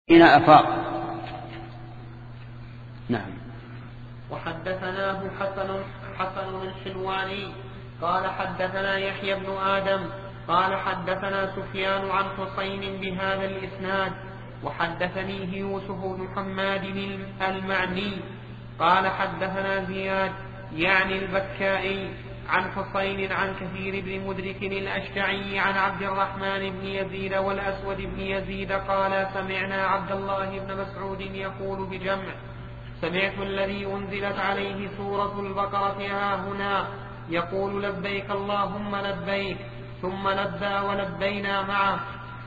حين أفاق. نعم. وحدثناه حسن الحلواني قال حدثنا يحيى بن آدم قال حدثنا سفيان عن حسين بهذا الإسناد وحدثنيه يوسف بن حماد المعني قال حدثنا زياد يعني البكائي عن حسين عن كثير بن مدرك الأشجعي عن عبد الرحمن بن يزيد والأسود بن يزيد قال سمعنا عبد الله بن مسعود يقول بجمع سمعت الذي أنزلت عليه سورة البقرة ها هنا يقول لبيك اللهم لبيك ثم لبى ولبينا معه.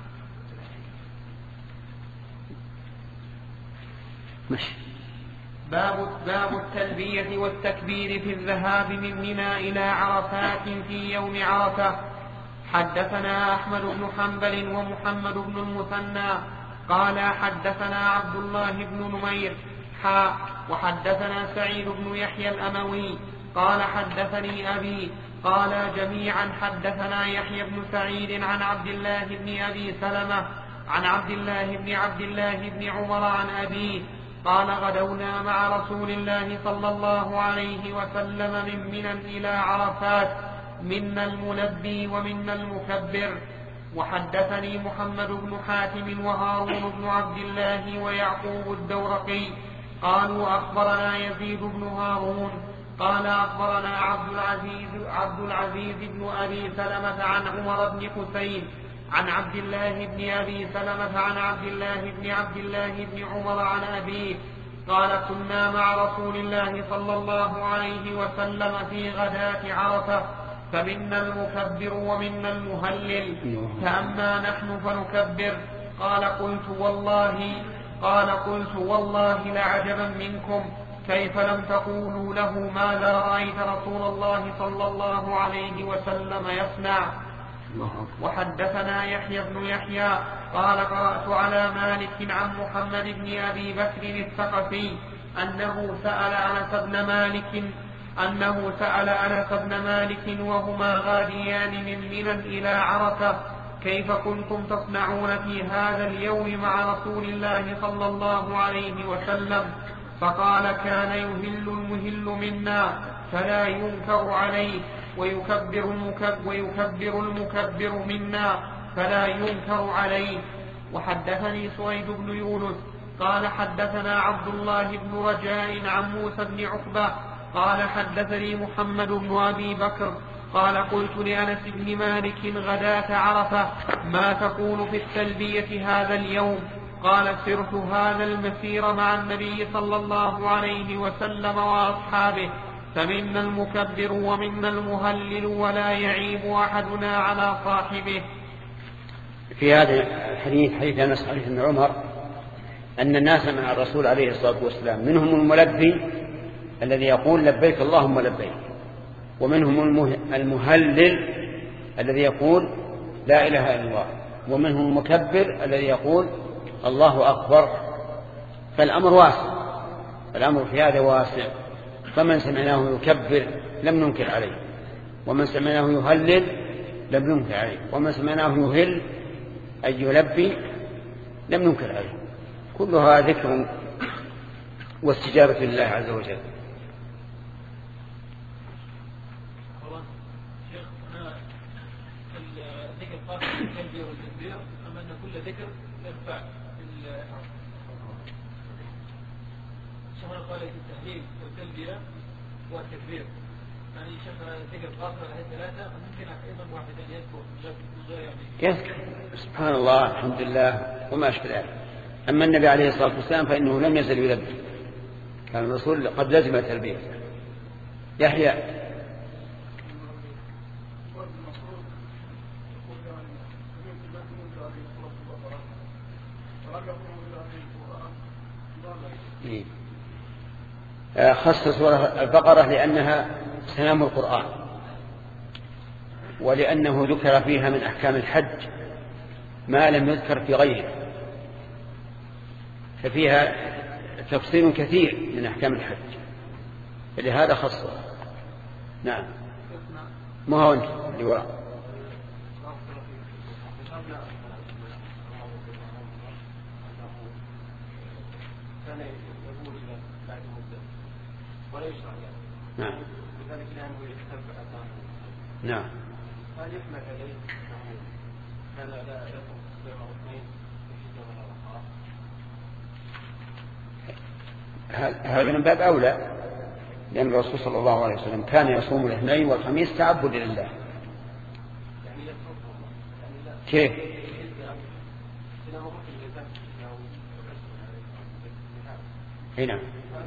باب التلبية والتكبير في الذهاب من منى إلى عرفات في يوم عرفة. حدثنا أحمد بن حنبل ومحمد بن المثنى قال حدثنا عبد الله بن نمير وحدثنا سعيد بن يحيى الأموي قال حدثني أبي قال جميعا حدثنا يحيى بن سعيد عن عبد الله بن أبي سلمة عن عبد الله بن عمر عن أبيه قال غدونا مع رسول الله صلى الله عليه وسلم من منى إلى عرفات منا الملبي ومنا المكبر. وحدثني محمد بن حاتم وهارون بن عبد الله ويعقوب الدورقي قالوا أخبرنا يزيد بن هارون قال أخبرنا عبد العزيز بن أبي سلمة عن عمر بن حسين عن عبد الله بن أبي سلمة عن عبد الله بن عمر عن أبيه قال كنا مع رسول الله صلى الله عليه وسلم في غداة عرفة فمنا المكبر ومنا المهلل فأما نحن فنكبر قال قلت والله لعجبا منكم كيف لم تقولوا له ماذا رأيت رسول الله صلى الله عليه وسلم يصنع. وحدثنا يحيى بن يحيى قال قرأت على مالك عن محمد بن أبي بكر الثقفي أنه سأل أنس بن مالك وهما غاديان من منى إلى عرفة كيف كنتم تصنعون في هذا اليوم مع رسول الله صلى الله عليه وسلم فقال كان يهل المهل منا فلا ينكر عليه ويكبر المكبر منا فلا ينكر عليه. وحدثني سويد بن يونس قال حدثنا عبد الله بن رجاء عن موسى بن عقبة قال حدثني محمد بن أبي بكر قال قلت لأنس بن مالك غداة عرفة ما تقول في التلبية هذا اليوم قال سرت هذا المسير مع النبي صلى الله عليه وسلم وأصحابه فمنا المكبر ومنا المهلل ولا يعيب أحدنا على صاحبه. في هذا الحديث حديث أنس حديث ابن عمر أن الناس مع الرسول عليه الصلاة والسلام منهم الملبي الذي يقول لبيك اللهم لبيك ومنهم المهلل الذي يقول لا إله إلا الله ومنهم المكبر الذي يقول الله أكبر. فالأمر واسع، الأمر في هذا واسع، فمن سمعناه يكبر لم ننكر عليه ومن سمعناه يهلل لم ننكر عليه ومن سمعناه يهل أي يلبي لم ننكر عليه. كلها ذكر واستجابة لله عز وجل. قال التهليل والتلبية والتكبير يعني شيخ ذكر قاصر على ثلاثة ممكن أيضا واحد أن يذكر سبحان الله الحمد لله وما أشكل ذلك. أما النبي عليه الصلاة والسلام فإنه لم يزل يلبي، كان الرسول قد لزم التلبية. يحيى خص سورة البقرة لأنها سلام القرآن ولأنه ذكر فيها من أحكام الحج ما لم يذكر في غيره، ففيها تفصيل كثير من أحكام الحج فلهذا خصه. نعم ما هو أنت اللي وراء. كان يقول إلى بعد مدة ولا يشرع يعني. نعم. لذلك لأنه يتبع أثاره. نعم. هل يحمل عليه كان لا يصوم يوم أو اثنين في يوم الأخرى؟ هذا من باب أولى، لأن الرسول صلى الله عليه وسلم كان يصوم الاثنين والخميس تعبد لله. كيف؟ هنا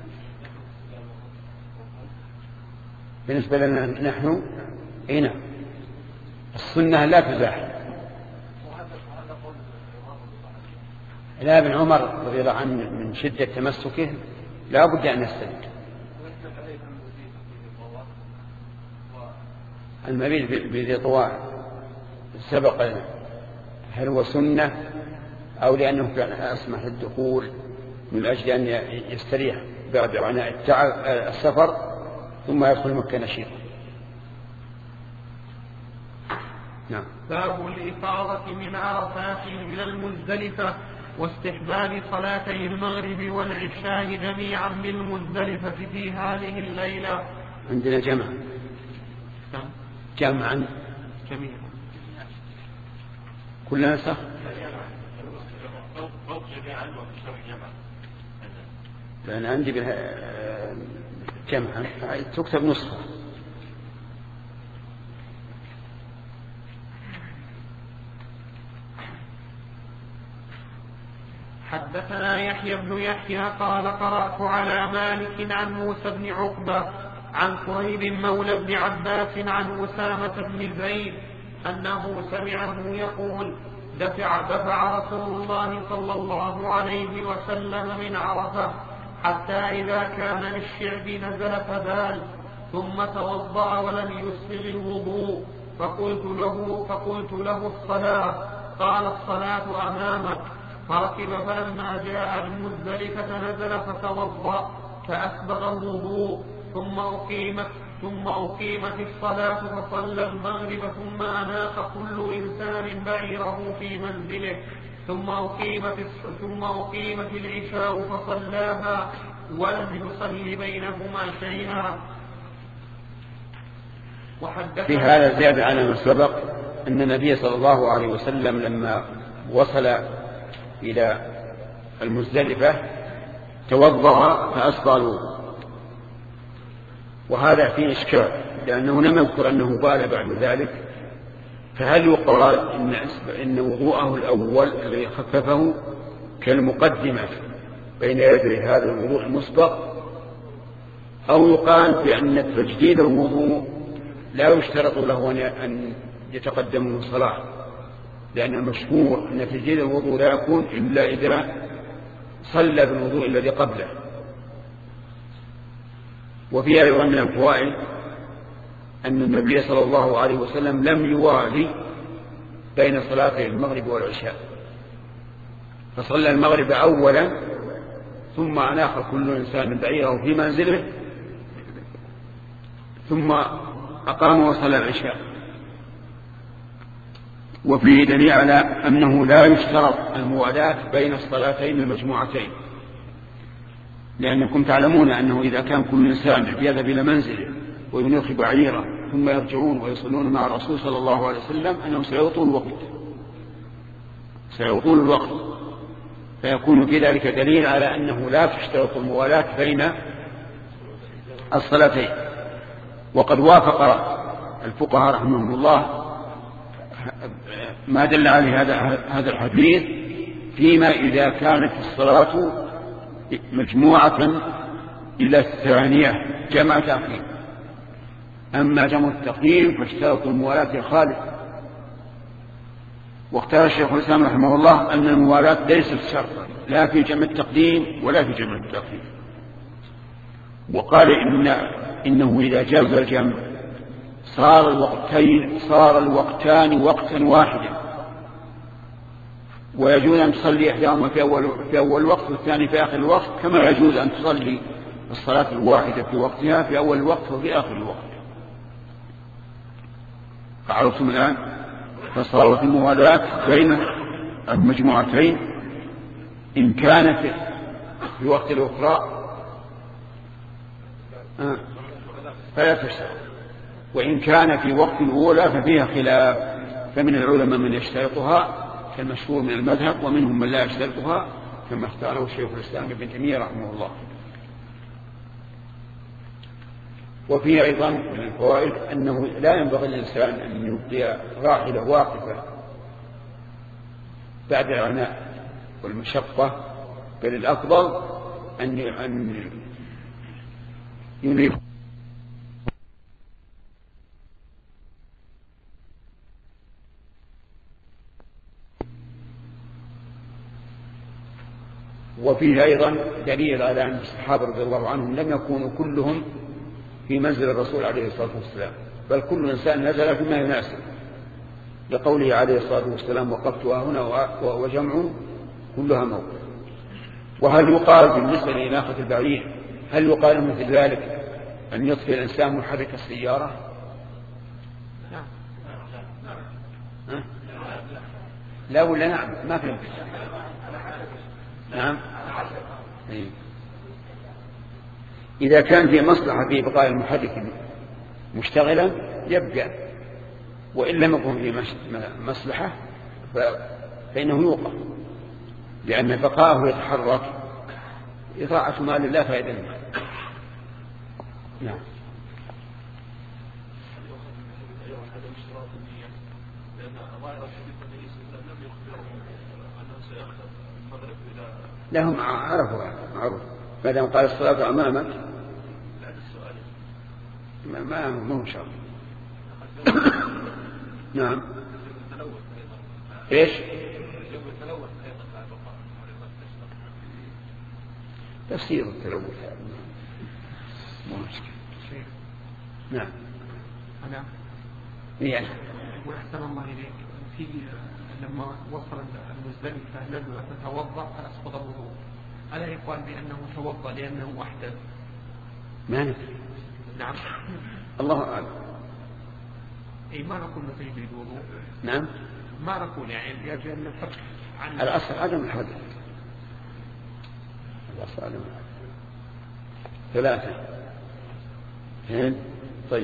بالنسبة لنا نحن هنا السنة لا تزاحم. لا، ابن عمر رضي الله عنه من شدة تمسكه لا بد أن يستند. المبيت بذي طواء سبق لنا، هل هو سنة أو لأنه كان أسمح الدخول من أجل أن يستريح بعد عناء السفر ثم يدخل مكة نشيطا؟ نعم. باب الإفاضة من عرفات إلى المزدلفة واستحباب صلاتي المغرب والعشاء جميعا بالمزدلفة في هذه الليلة. عندنا جمعا جميعا كلنا صح. فأنا عندي جمعا تكتب نسخة. حدثنا يحيى بن يحيى قال قرأت على مالك عن موسى بن عقبة عن قريب مولى بن عباس عن أسامة بن زيد أنه سمعه يقول دفع رسول الله صلى الله عليه وسلم من عرفة حتى إذا كان للشعب نزل فبال ثم توضأ ولم يسبغ الوضوء فقلت له الصلاة. قال الصلاة أمامك. فركب فلما جاء المزدلفة نزل فتوضأ فأسبغ الوضوء ثم أقيمت الصلاة فصلى المغرب ثم أناق كل إنسان بعيره في منزله ثم أقيمت العشاء فصلاها ولم يصل بينهما شيئا. في هذا زيادة على ما سبق أن النبي صلى الله عليه وسلم لما وصل إلى المزدلفة توضأ فأسبغ الوضوء، وهذا فيه إشكال لأنه لم يذكر أنه بال بعد ذلك، فهل يقال إن وضوءه الأول الذي خففه كالمقدمة بين يدي هذا الوضوء المسبق، أو يقال بأن تجديد الوضوء لا يشترط له أن يتقدم من الصلاة، لأن المشهور أن تجديد الوضوء لا يكون إلا إذا صلى بالوضوء الذي قبله. وفي أيضا من الفوائد أن النبي صلى الله عليه وسلم لم يوالي بين صلاتي المغرب والعشاء، فصلى المغرب أولا ثم أناخ كل إنسان بعيره في منزله ثم أقام وصلى العشاء. وفيه دليل على أنه لا يشترط الموالاة بين الصلاتين المجموعتين، لأنكم تعلمون أنه إذا كان كل إنسان يذهب إلى منزله وينيخ بعيره ثم يرجعون ويصلون مع الرسول صلى الله عليه وسلم أنهم سيطول الوقت، فيكون في ذلك دليل على أنه لا تشترط الموالاة بين الصلاتين. وقد وافق الفقهاء رحمهم الله ما دل عليه هذا الحديث فيما إذا كانت الصلاة مجموعة إلى الثانية جمع تأخير. أما جمع التقديم فاشترط الموالاة خالص. واختار الشيخ الإسلام رحمه الله أن الموالاة ليست شرطا لا في جمع التقديم ولا في جمع التأخير، وقال إنه إذا جاز الجمع صار الوقتان وقتا واحدا، ويجوز أن تصلي إحداهما في أول وقت والثاني في آخر الوقت، كما يجوز أن تصلي الصلاة الواحدة في وقتها في أول الوقت وفي آخر الوقت. فعرفتم الآن؟ فصارت الموالاة بين المجموعتين إن كانت في وقت الأخرى فلا تشترط، وإن كان في وقت الأولى ففيها خلاف، فمن العلماء من يشترطها كالمشهور من المذهب، ومنهم من لا يشترطها كما اختاره شيخ الإسلام ابن تيمية رحمه الله. وفيه أيضا من الفوائد أنه لا ينبغي للإنسان أن يبقي راحلة واقفة بعد العناء والمشقة، بل الأفضل أن ينيب. وفيه أيضا دليل على أن الصحابة رضي الله عنهم لم يكونوا كلهم في منزل الرسول عليه الصلاة والسلام، بل كل إنسان نزل فيما يناسب، لقوله عليه الصلاة والسلام وقفتها هنا وجمع كلها موقف. وهل يقال بالنسبة لإناقة البعير، هل يقال مثل ذلك أن يطفئ الإنسان محرك السيارة؟ لا ولا نعم؟ ما في. نعم. إذا كان في مصلحة في بقاء المحرك مشتغلا يبقى، وإن لم يكن في مصلحة فإنه يوقف، لأن بقاءه يتحرك إضاعة مال لا فائدة منه. نعم. لهم عرفوا معروف ما دام قال الصلاة أمامك ما هو شرط. نعم. ايش؟ تفسير التلوث مو مشكلة. نعم. أنا يعني وأحسن الله إليك في لما وصل المزدلفة نزل فتوضأ فأسقط الوضوء، ألا يقال بأنه توضأ لأنه أحدث؟ ما ندري. نعم. الله أعلم. أي ما نقول نتيجة الوضوء. نعم. ما نقول يعني يجب أن نفرق عن الأصل عدم الحدث. الأصل عدم الحدث. ثلاثة. طيب.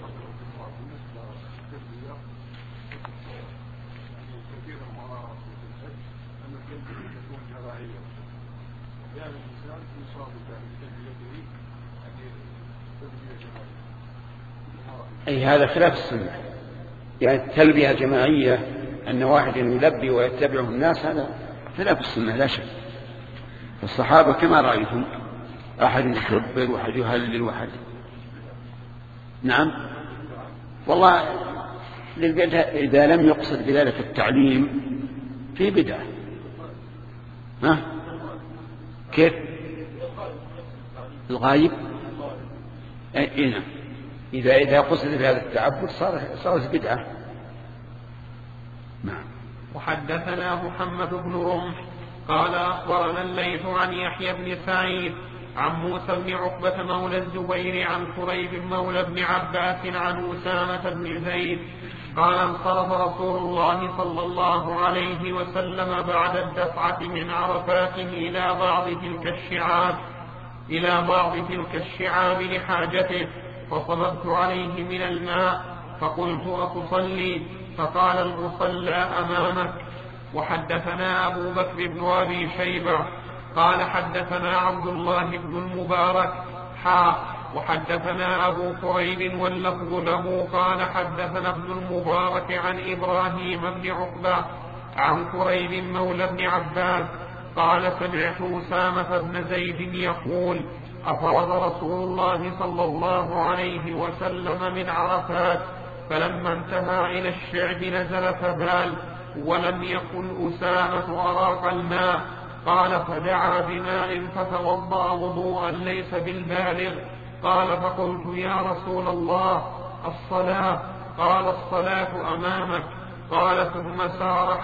أي هذا خلاف السنة، يعني التلبية الجماعية أن واحد يلبي ويتبعه الناس هذا خلاف السنة لا شك. الصحابة كما رأيتم أحد يكبر وأحد يهلل وأحد. نعم. والله إذا لم يقصد بذلك التعليم في بدعة. ها؟ كيف؟ الغايب؟ نعم. إذا قصد بهذا التعبد صارت بدعة. نعم. وحدثنا محمد بن رمح قال أخبرنا الليث عن يحيى بن سعيد عن موسى بن عقبة مولى الزبير عن كريب مولى بن عباس عن أسامة بن زيد قال انصرف رسول الله صلى الله عليه وسلم بعد الدفعة من عرفات إلى بعض تلك الشعاب لحاجته، فصببت عليه من الماء فقلت أتصلي؟ فقال المصلى أمامك. وحدثنا أبو بكر بن أبي شيبة قال حدثنا عبد الله بن المبارك وحدثنا أبو كريب واللفظ له قال حدثنا ابن المبارك عن إبراهيم بن عقبة عن كريب مولى بن عباس قال سمعت أسامة بن زيد يقول أفرض رسول الله صلى الله عليه وسلم من عرفات، فلما انتهى إلى الشعب نزل فبال، ولم يكن أسامة أراق الماء. قال فدعا بماء فتوضأ وضوءا ليس بالبالغ. قال فقلت يا رسول الله الصلاة؟ قال الصلاة أمامك. قال ثم سار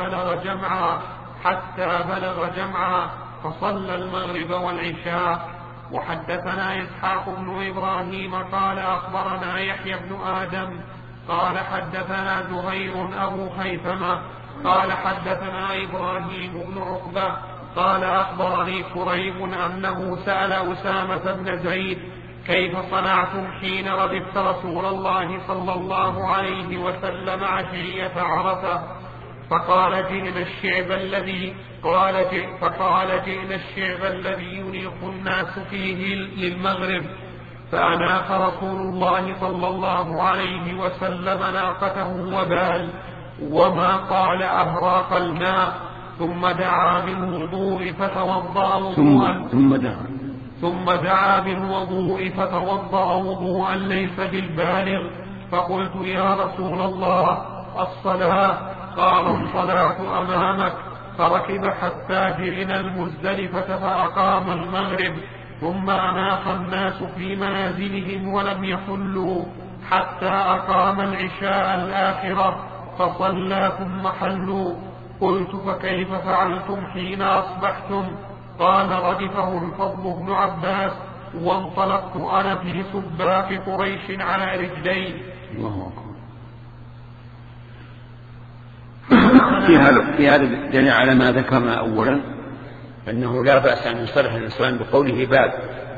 حتى بلغ جمعا فصلى المغرب والعشاء. وحدثنا إسحاق بن إبراهيم قال أخبرنا يحيى بن آدم قال حدثنا زهير أبو خيثمة قال حدثنا إبراهيم بن عقبة قال أخبرني كريب أنه سأل أسامة بن زيد كيف صنعتم حين ردفت رسول الله صلى الله عليه وسلم عشية عرفة؟ فقال جئنا الشعب الذي ينيق الناس فيه للمغرب، فأناخ رسول الله صلى الله عليه وسلم ناقته وبال، وما قال أهراق الماء، ثم دعا بالوضوء فتوضأ فتوضأ وضوءا ليس بالبالغ. فقلت يا رسول الله الصلاة؟ قال الصلاة أمامك. فركب حتى جئنا المزدلفة فأقام المغرب، ثم أناخ الناس في منازلهم ولم يحلوا حتى أقام العشاء الآخرة فصلى ثم حلوا. قلت فكيف فعلتم حين أصبحتم؟ قال ردفه الفضل بن عباس وانطلقت أنا في سباق قريش على رجلي. في هذا دليل على ما ذكرنا أولا أنه لا بأس أن يصرح الإنسان بقوله باب،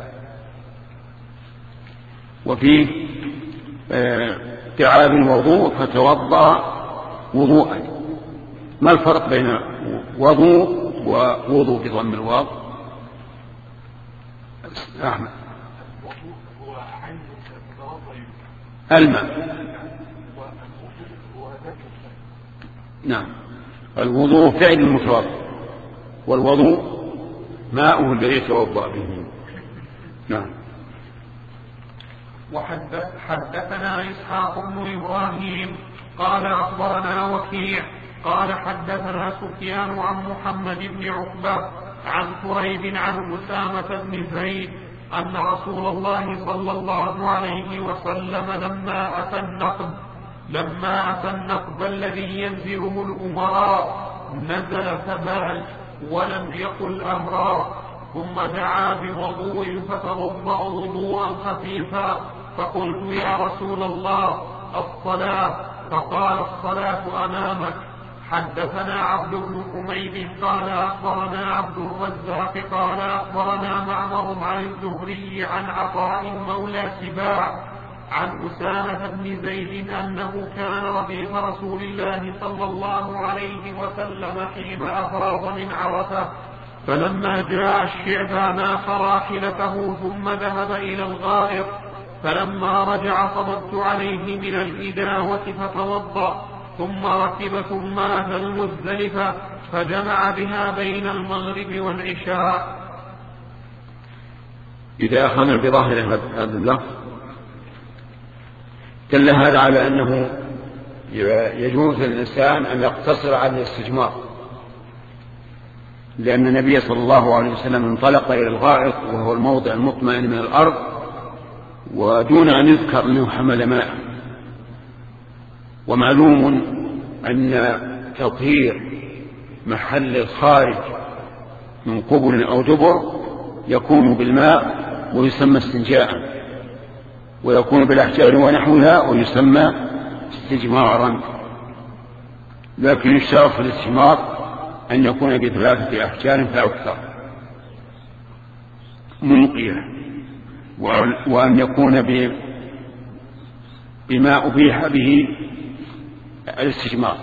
وفيه دعا بالوضوء فتوضأ وضوءا. ما الفرق بين وضوء ووضوء بضم الواو؟ أحمد. الماء. نعم، الوضوء فعل المتوضئ، والوضوء ماؤه الذي يتوضأ به. نعم. وحدثنا إسحاق بن إبراهيم قال أخبرنا وكيع قال حدثنا سفيان عن محمد بن عقبة عن كريب عن أسامة بن زيد أن رسول الله صلى الله عليه وسلم لما أتى النقب الذي ينزله الأمراء نزل فبال ولم يقل أمرا، ثم دعا بوضوء فتوضأ وضوءا خفيفا. فقلت يا رسول الله الصلاة؟ فقال الصلاة أمامك. حدثنا عبد بن حميد قال أخبرنا عبد الرزاق قال أخبرنا معمر عن الزهري عن عطاء مولى سباع عن أسامة بن زيد أنه كان رديف رسول الله صلى الله عليه وسلم حين أفاض من عرفة، فلما جاء الشعب ناخ راحلته ثم ذهب إلى الغائط، فلما رجع صببت عليه من الإداوة فتوضأ، ثم ركب ثم أتى المزدلفة فجمع بها بين المغرب والعشاء. إذا أخذنا بظاهر هذا اللفظ دل هذا على أنه يجوز للإنسان أن يقتصر على الاستجمار، لأن النبي صلى الله عليه وسلم انطلق إلى الغائط وهو الموضع المطمئن من الأرض ودون أن يذكر أنه حمل ماء. ومعلوم أن تطهير محل الخارج من قبل أو دبر يكون بالماء ويسمى استنجاء، ويكون بالأحجار ونحوها ويسمى استجمارا، لكن يشترط في الاستجمار أن يكون بثلاثة أحجار فأكثر منقية، وأن يكون بما أبيح به الاستجمار.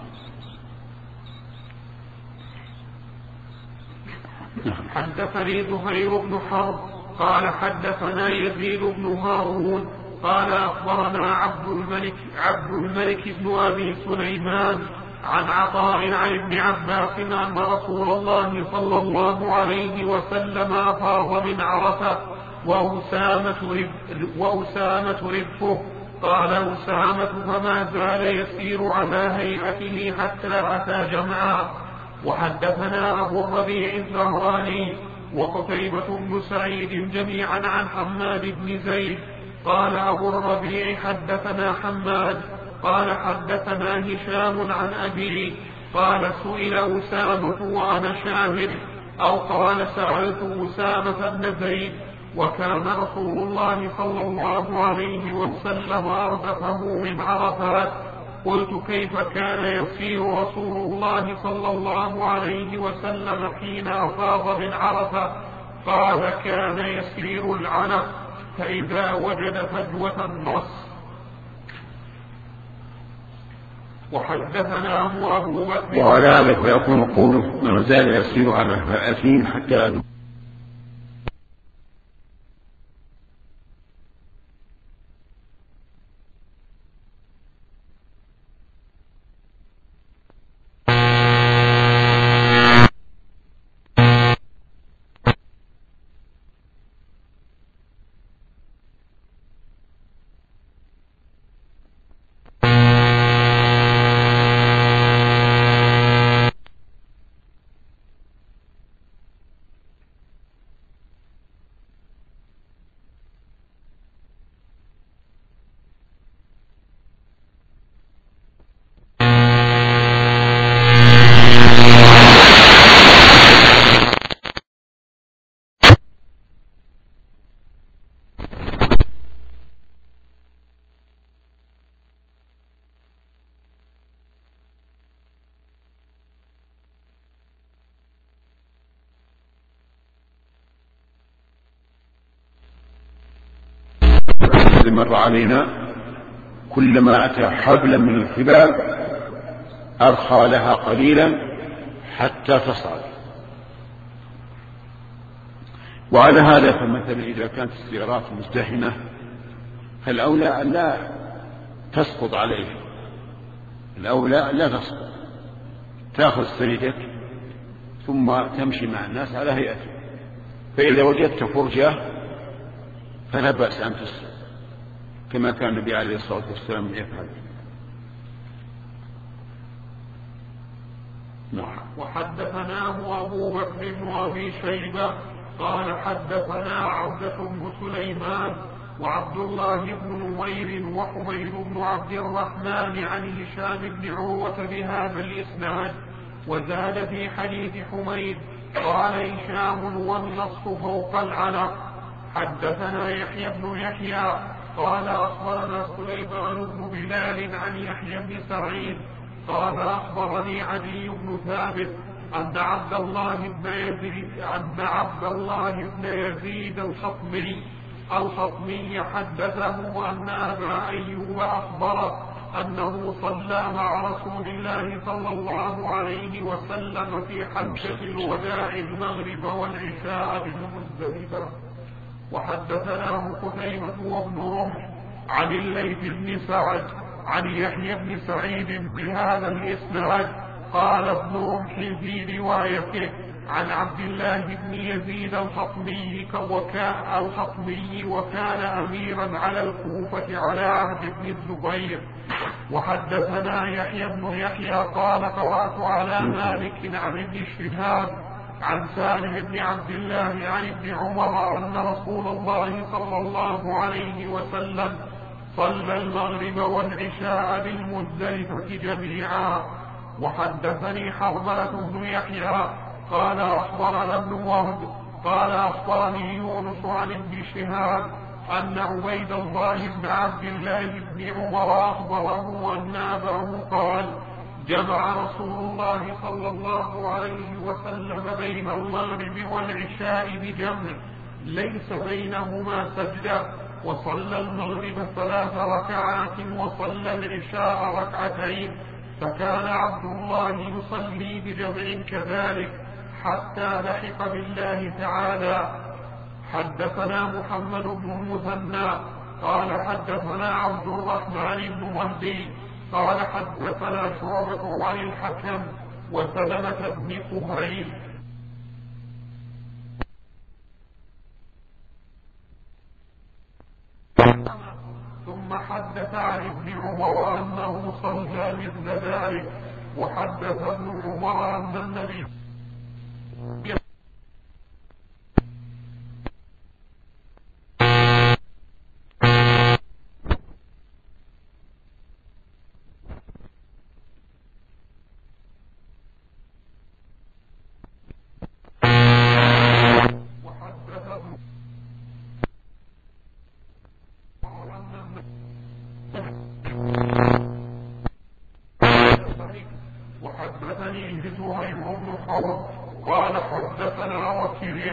حدثني زهير بن حرب قال حدثنا يزيد بن هارون قال أخبرنا عبد الملك بن أبي سليمان عن عطاء عن ابن عباس أن رسول الله صلى الله عليه وسلم أفاض من عرفة وأسامة رفقه. قال أسامة فما زال يسير على هيئته حتى أتى جمعا. وحدثنا أبو الربيع الزهراني وقتيبة بن سعيد جميعا عن حماد بن زيد قال أبو الربيع حدثنا حماد قال حدثنا هشام عن أبيه قال سئل أسامة وأنا شاهد أو قال سألت أسامة بن زيد وكان رسول الله صلى الله عليه وسلم أردفه من عرفات قلت كيف كان يسير رسول الله صلى الله عليه وسلم حين أفاض من عرفة؟ قال كان يسير العنق فإذا وجد فجوة نص. وحدثناه أبو بكر وعلى هذا فيكون قوله ما زال يسير على الأثيم حتى مر علينا كلما أتى حبلا من الحبال أرخى لها قليلا حتى تصعد. وعلى هذا فمثلا إذا كانت السيارات مزدحمة فالأولى أن لا تسقط عليه، الأولى لا تسقط، تأخذ سندك ثم تمشي مع الناس على هيئته، فإذا وجدت فرجة فلا بأس أن تسقط كما كان النبي عليه الصلاة والسلام يفعل. نعم. وحدثناه أبو بكر بن أبي شيبة قال حدثنا عبدة بن سليمان وعبد الله بن نمير وحميد بن عبد الرحمن عن هشام بن عروة بهذا الإسناد، وزاد في حديث حميد قال هشام والنص فوق العنق. حدثنا يحيى بن يحيى قال أخبرنا سليمان بن بلال عن يحيى بن سعيد قال أخبرني علي بن ثابت أن عبد الله بن يزيد الخطمي حدثه أن أبا أيوب أخبره أنه صلى مع رسول الله صلى الله عليه وسلم في حجة الوداع المغرب والعشاء بالمزدلفة. وحدثناه قتيبة وابن رمح عن الليث بن سعد عن يحيى بن سعيد بهذا الإسناد. قال ابن رمح في روايته عن عبد الله بن يزيد الخطمي وكان أميرا على الكوفة على عهد ابن الزبير. وحدثنا يحيى بن يحيى قال قرأت على مالك عن ابن شهاب عن سالم بن عبد الله عن ابن عمر أن رسول الله صلى الله عليه وسلم صلى المغرب والعشاء بالمزدلفة جميعا. وحدثني حرملة بن يحيى قال أخبرنا ابن وهب قال أخبرني يونس عن ابن شهاب أن عبيد الله بن عبد الله بن عمر أخبره أن أباه قال جمع رسول الله صلى الله عليه وسلم بين المغرب والعشاء بجمع ليس بينهما سجدة، وصلى المغرب 3 ركعات وصلى العشاء 2 فكان عبد الله يصلي بجمع كذلك حتى لحق بالله تعالى. حدثنا محمد بن المثنى قال حدثنا عبد الرحمن بن مهدي قال حدثنا شعبة عن الحكم وسلمة بن كهيل ثم حدث عن ابن عمر أنه صلى مثل ذلك. وحدث ابن عمر أن النبي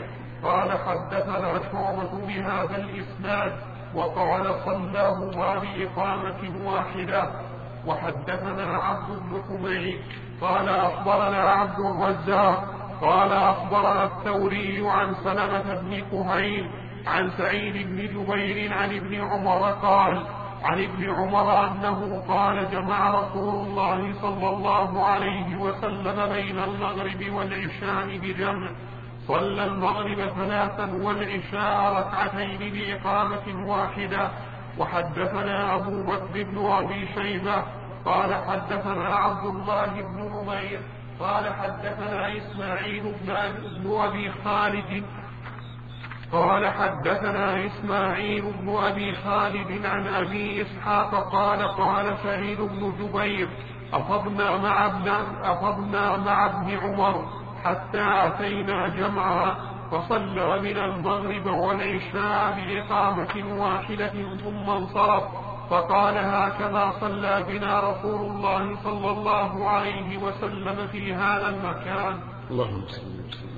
قال حدثنا شعبة بهذا الإسناد وقال صلاهما بإقامة واحدة. وحدثنا عبد بن حميد قال أخبرنا عبد الرزاق قال أخبرنا الثوري عن سلمة بن كهيل عن سعيد بن جبير عن ابن عمر قال عن ابن عمر أنه قال جمع رسول الله صلى الله عليه وسلم بين المغرب والعشاء بجمع، صلى المغرب 3 والعشاء 2 بإقامة واحدة. وحدثنا أبو بكر بن أبي شيبة قال حدثنا عبد الله بن نمير قال حدثنا إسماعيل بن أبي خالد قال حدثنا إسماعيل بن أبي خالد عن أبي إسحاق قال قال سعيد بن جبير أفضنا مع ابن عمر حتى أتينا جمعا فصلى من المغرب والعشاء بإقامة واحدة ثم انصرف فقال هكذا صلى بنا رسول الله صلى الله عليه وسلم في هذا المكان. اللهم صل وسلم.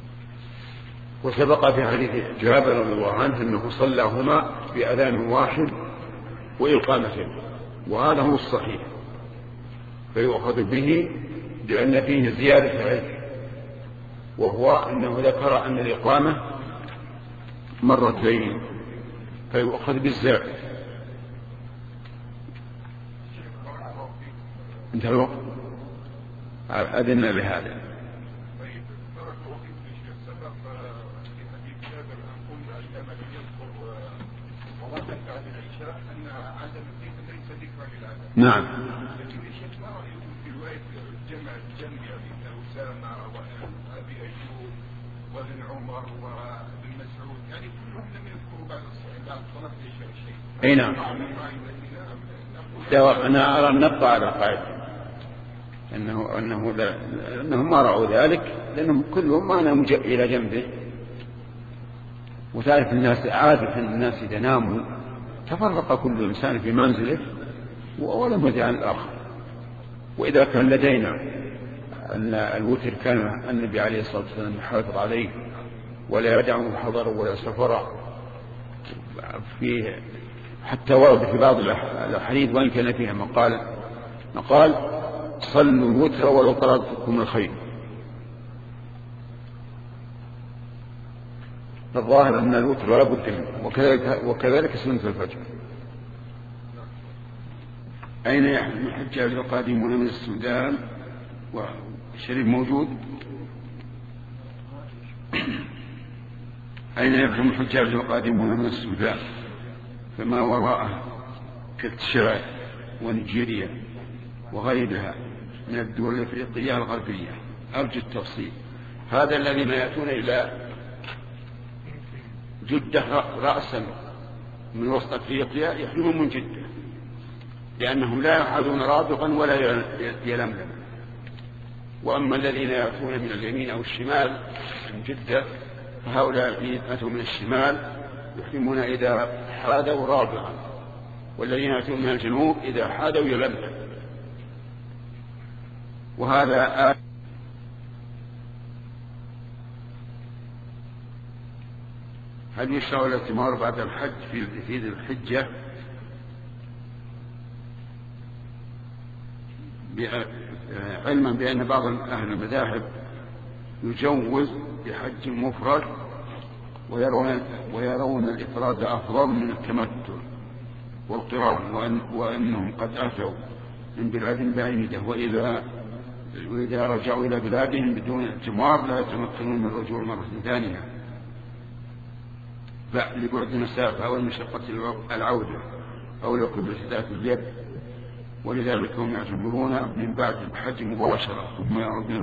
وسبق في حديث جابر رضي الله عنه أنه صلاهما بأذان واحد وإقامة، وهذا هو الصحيح، فيؤخذ به لأن فيه زيادة علم، وهو أنه ذكر أن الإقامة 2 فيؤخذ بالزائد. انتهى الوقت، أذن بهذا. نعم. وابن عمر وابن مسعود يعني كلهم لم يذكروا بعد صلاة العشاء شيء. اي نعم. انا ارى ان نبقى على قاعدة انهم ما رأوا ذلك، لانهم كلهم ما ناموا الى جنبه. وتعرف الناس عادة الناس اذا ناموا تفرق كل انسان في منزله ولم يدع عن الاخر. واذا كان لدينا أن الوتر كان النبي عليه الصلاة والسلام يحافظ عليه ولا يدعه حضر ولا سفر فيه، حتى ورد في بعض الحديث وإن كان فيها مقال صلوا الوتر ولو طردتكم الخير. فالظاهر أن الوتر ولا بد منه، وكذلك سنة الفجر. أين يحرم الحجاج القادمون من السودان؟ والشريف موجود. أين يحرم الحجاج القادمون من السودان فما وراءه كالتشريع ونيجيريا وغيرها من الدول الأفريقية الغربية؟ أرجو التفصيل. هذا الذين يأتون إلى جدة رأسا من وسط أفريقيا يحرمون من جدة، لأنهم لا يحاذون رابغا ولا يلملم. وأما الذين يأتون من اليمين أو الشمال من جدة فهؤلاء يأتون من الشمال يحرمون إذا حاذوا رابغا، والذين يأتون من الجنوب إذا حاذوا يلملم. وهذا هل يشرع الاعتمار بعد الحج في ذي الحجة؟ علما بأن بعض أهل المذاهب يجوز بحج مفرد ويرون الإفراد أفضل من التمتع والقران، وأنهم قد أتوا من بلاد بعيدة وإذا رجعوا إلى بلادهم بدون اعتمار لا يتمكنون من الرجوع مرة ثانية لبعد المسافة أو المشقة العودة أو لقبل ذات اليد، ولذلك هم يعتبرون من بعد الحج مباشرة ثم يعودون.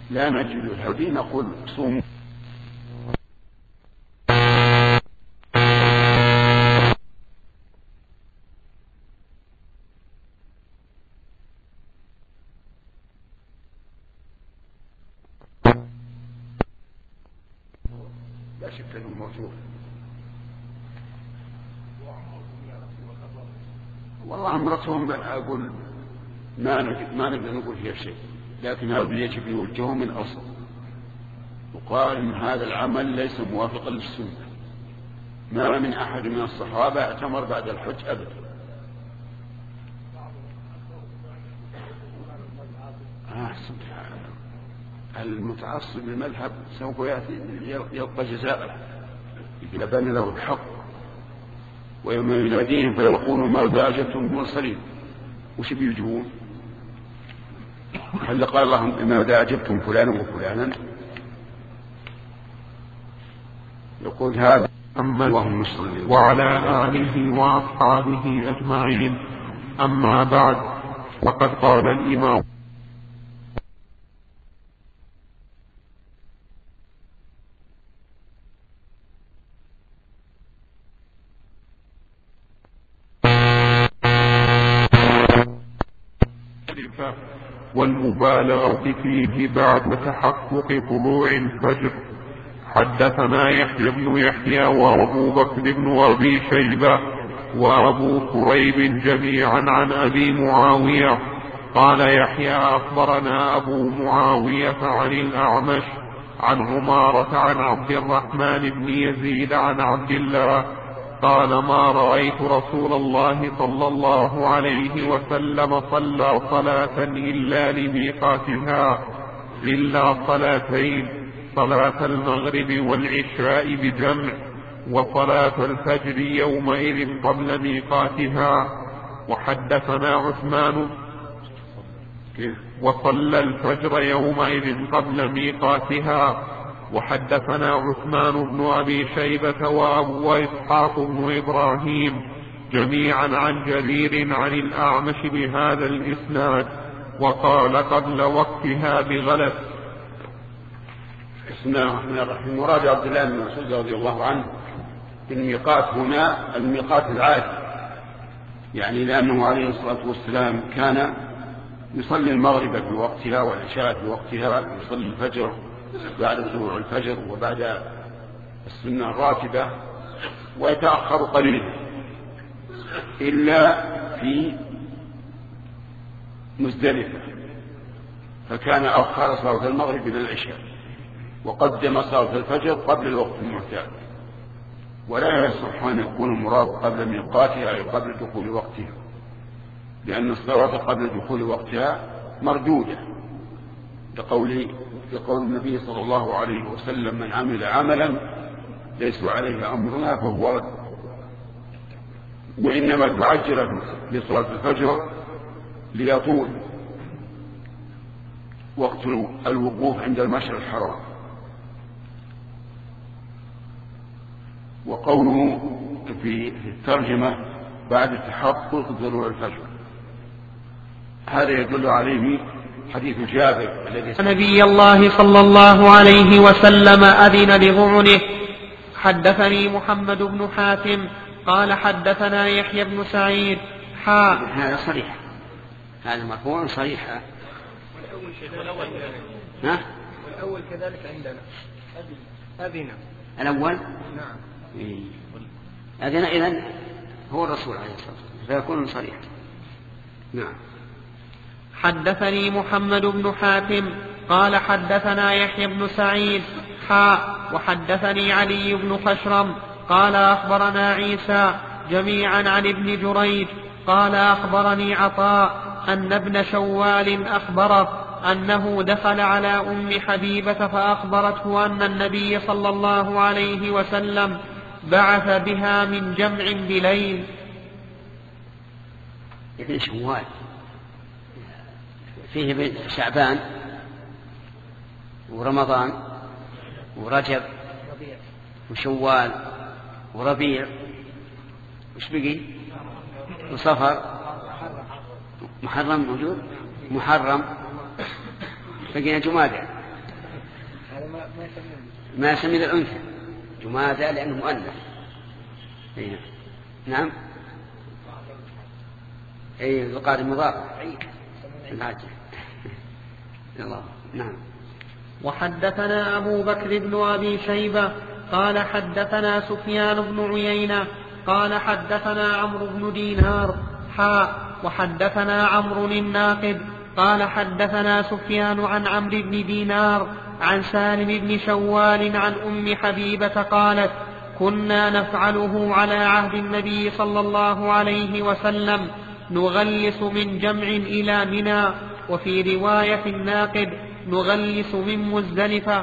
لا نجد الحديث نقول صوموا. لا شك انه موجود. والله امرتهم اقول ما نقدر نقول فيها شيء، لكن هذا يجب يوجهه من اصل، وقال ان هذا العمل ليس موافقا للسنه. ما من احد من الصحابه اعتمر بعد الحج ابدا. المتعصب للمذهب سوف ياتي يلقى جزاءه اذا بان له الحق، ويوم يناديهم فيقولوا ماذا اجبتم المرسلين. وش بيجيبون؟ هل قال الله ماذا اجبتم فلانا وفلانا؟ يقول هذا اللهم صل وعلى آله وأصحابه أجمعين. أما بعد، فقد قال الإمام والمبالغة فيه بعد تحقق طلوع الفجر. حدثنا يحيى بن يحيى وأبو بكر بن أبي شيبة وأبو كريب جميعا عن أبي معاوية قال يحيى أخبرنا أبو معاوية عن الأعمش عن عمارة عن عبد الرحمن بن يزيد عن عبد الله قال ما رأيت رسول الله صلى الله عليه وسلم صلى صلاة إلا لميقاتها إلا صلاتين، صلاة المغرب والعشاء بجمع، وصلاة الفجر يومئذ قبل ميقاتها. وحدثنا عثمان وصلى الفجر يومئذ قبل ميقاتها. وحدثنا عثمان بن أبي شيبة وإسحاق بن إبراهيم جميعا عن جرير عن الأعمش بهذا الإسناد، وقال قبل وقتها بغلس. بسم الله الرحمن الرحيم. مراد عبد الله بن مسعود رضي الله عنه الميقات هنا الميقات العادي، يعني لأنه عليه الصلاة والسلام كان يصلي المغرب في وقتها والعشاء في وقتها، يصلي الفجر بعد طلوع الفجر وبعد السنة الراتبة، ويتأخر قليلا إلا في مزدلفة، فكان أخر صلاة المغرب إلى العشاء وقدم صلاة الفجر قبل الوقت المعتاد. ولا يصح أن يكون المراد قبل ميقاتها أي قبل دخول وقتها، لأن الصلاة قبل دخول وقتها مردودة، لقول النبي صلى الله عليه وسلم من عمل عملا ليس عليه أمرنا فهو رد. وإنما تعجل لصلاة الفجر ليطول وقت الوقوف عند المشعر الحرام. وقوله في الترجمة بعد تحقق طلوع الفجر هذا يدل عليه حديث جابر الذي نبي الله صلى الله عليه وسلم أذن لظعنه. حدثني محمد بن حاتم قال حدثنا يحيى بن سعيد هذا صريح، هذا مرفوع صريح. والأول كذلك عندنا أذن الأول نعم أذن إذن هو الرسول عليه الصلاة والسلام فيكون صريح. نعم. حدثني محمد بن حاتم قال حدثنا يحيى بن سعيد وحدثني علي بن خشرم قال أخبرنا عيسى جميعا عن ابن جريج قال أخبرني عطاء أن ابن شوال أخبره أنه دخل على أم حبيبة فأخبرته أن النبي صلى الله عليه وسلم بعث بها من جمع بليل. ابن شوال فيه شعبان ورمضان ورجب وشوال وربيع وش بقي وصفر محرم موجود محرم بقينا جمادى ما يسمى الأنثى جمادى لأنه مؤنث. نعم أي ذو القعدة مضاف العاجل. الله. نعم. وحدثنا أبو بكر بن أبي شيبة قال حدثنا سفيان بن عيينة قال حدثنا عمرو بن دينار وحدثنا عمرو الناقد قال حدثنا سفيان عن عمرو بن دينار عن سالم بن شوال عن أم حبيبة قالت كنا نفعله على عهد النبي صلى الله عليه وسلم نغلس من جمع إلى منى. وفي رواية الناقد نغلس من مزدلفة.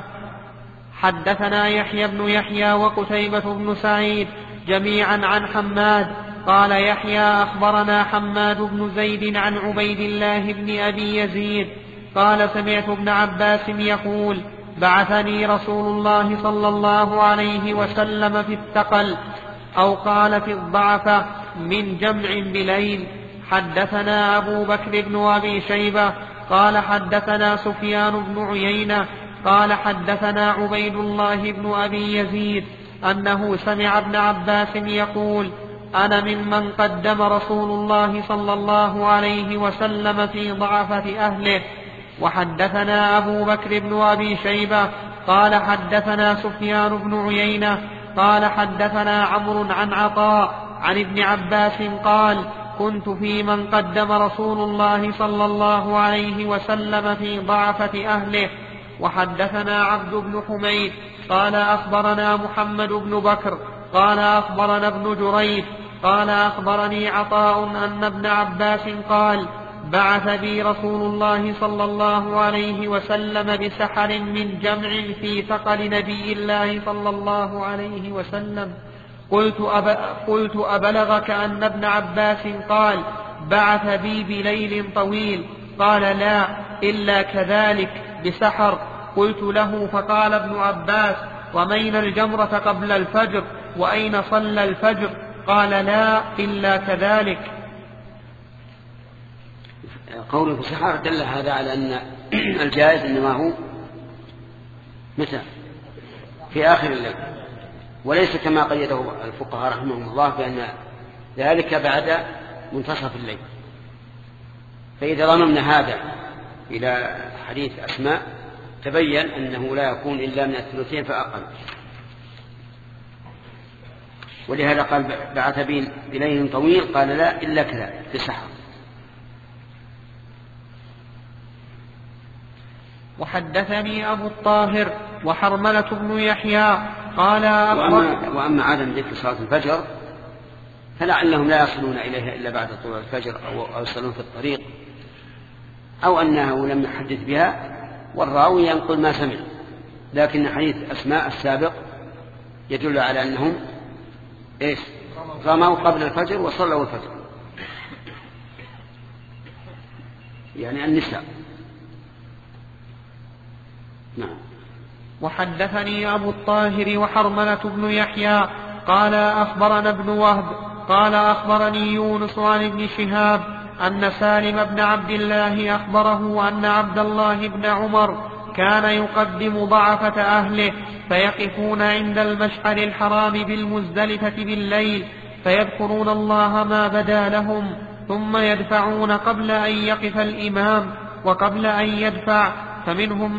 حدثنا يحيى بن يحيى وقتيبة بن سعيد جميعا عن حماد قال يحيى أخبرنا حماد بن زيد عن عبيد الله بن أبي يزيد قال سمعت ابن عباس يقول بعثني رسول الله صلى الله عليه وسلم في الثقل أو قال في الضعف من جمع بليل. حدثنا أبو بكر بن أبي شيبة قال حدثنا سفيان بن عيينة قال حدثنا عبيد الله بن أبي يزيد أنه سمع ابن عباس يقول أنا ممن قدم رسول الله صلى الله عليه وسلم في ضعفة أهله. وحدثنا أبو بكر بن أبي شيبة قال حدثنا سفيان بن عيينة قال حدثنا عمرو عن عطاء عن ابن عباس قال كنت في من قدم رسول الله صلى الله عليه وسلم في ضعفة أهله. وحدثنا عبد بن حميد قال أخبرنا محمد بن بكر قال أخبرنا ابن جريج قال أخبرني عطاء أن ابن عباس قال بعث بي رسول الله صلى الله عليه وسلم بسحر من جمع في ثقل نبي الله صلى الله عليه وسلم. قلت أبلغك أن ابن عباس قال بعث بي بليل طويل؟ قال لا إلا كذلك بسحر. قلت له فقال ابن عباس ومين الجمرة قبل الفجر وأين صلى الفجر؟ قال لا إلا كذلك. قوله بسحر دل هذا على أن الجائز إنما هو متى في آخر الليل، وليس كما قيده الفقهاء رحمهم الله بأن ذلك بعد منتصف الليل. فإذا ضممنا هذا إلى حديث أسماء تبين أنه لا يكون إلا من الثلثين فأقل. ولهذا قال بعث بي بليل طويل قال لا إلا كذا بسحر. وحدثني أبو الطاهر وحرملة بن يحيى قال وأما عدم ذكر صلاة الفجر فلعلهم لا يصلون إليها إلا بعد طلوع الفجر أو يصلون في الطريق، أو أنه لم يحدث بها والراوي ينقل ما سمع. لكن حديث أسماء السابق يدل على أنهم رموا قبل الفجر وصلوا الفجر، يعني النساء. نعم. وحدثني أبو الطاهر وحرملة بن يحيى قال أخبرنا ابن وهب قال أخبرني يونس عن ابن شهاب أن سالم بن عبد الله أخبره أن عبد الله بن عمر كان يقدم ضعفة أهله فيقفون عند المشعر الحرام بالمزدلفة بالليل فيذكرون الله ما بدا لهم ثم يدفعون قبل أن يقف الإمام وقبل أن يدفع، فمنهم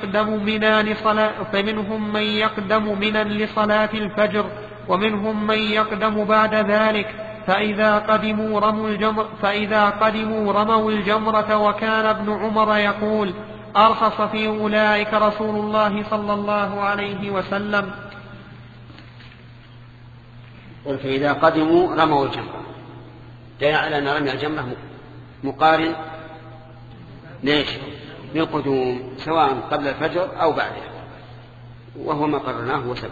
من يقدم منا لصلاة الفجر ومنهم من يقدم بعد ذلك، فإذا قدموا رموا الجمرة. وكان ابن عمر يقول أرخص في أولئك رسول الله صلى الله عليه وسلم. فإذا قدموا رموا الجمرة دل على أن رمي الجمرة مقارن ليش للقدوم سواء قبل الفجر أو بعده، وهو ما قررناه وسبق.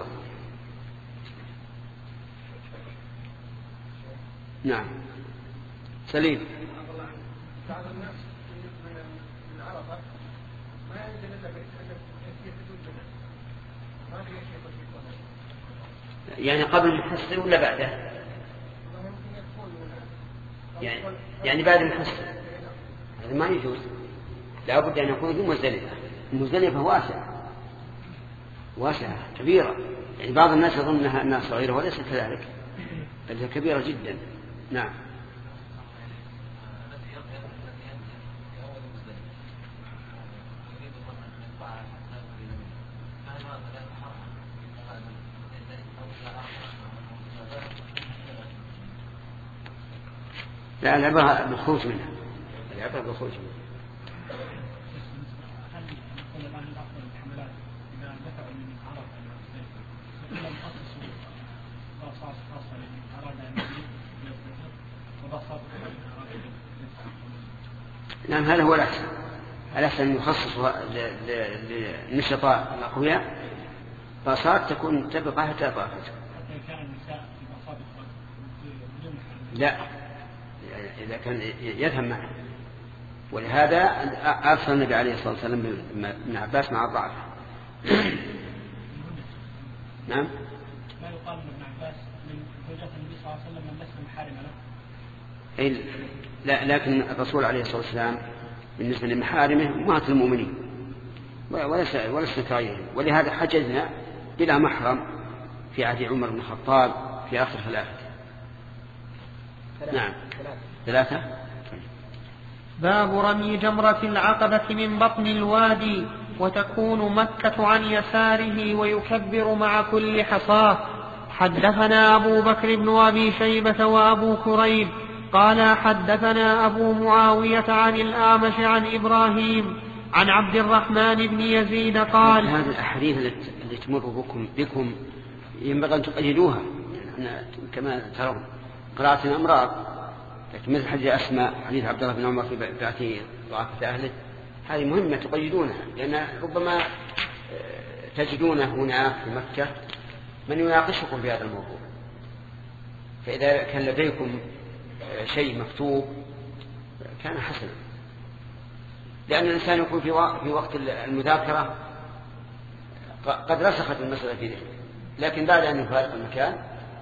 نعم. سليم. يعني قبل المحصل ولا بعده؟ يعني بعد المحصل هذا ما يجوز، لا بد أن يكون في مزدلفة. المزدلفة واسعة واسعة كبيرة، يعني بعض الناس يظنها أنها صغيرة وليست كذلك، بل هي كبيرة جدا. نعم. لا، العبرة بالخروج منها، العبرة بالخروج منها. نعم، هذا هو الأحسن. الأحسن أن يخصص للنشطاء الأقوياء باصات تكون تبقى حتى طاقته. لا، إذا كان يفهم معه، ولهذا أرسل النبي عليه الصلاة والسلام ابن عباس مع الضعف. نعم. لا يقال ابن عباس من زوجات النبي صلى الله عليه وسلم من لسنا محارم له. لا، لكن الرسول عليه الصلاة والسلام بالنسبة لمحارمه أمهات المؤمنين ولسنا كغيرهم، ولهذا حجزنا بلا محرم في عهد عمر بن الخطاب في آخر خلافته. نعم. 3. باب رمي جمرة العقبة من بطن الوادي، وتكون مكة عن يساره ويكبر مع كل حصاة. حدثنا أبو بكر بن أبي شيبة وأبو كريب قال حدثنا أبو معاوية عن الأعمش عن إبراهيم عن عبد الرحمن بن يزيد قال: هذه الأحاديث التي تمر بكم ينبغي أن تقيدوها، كما ترون قراءة الأمراض، مثل حديث أسماء، حديث عبد الله بن عمر في بعثه ضعافة أهله، هذه مهمة تقيدونها، لأن ربما تجدون هناك في مكة من يناقشكم في هذا الموضوع، فإذا كان لديكم شيء مكتوب كان حسنا، لأن الإنسان يكون في وقت المذاكرة قد رسخت المسألة في ذهنه، لكن بعد أن يفارق المكان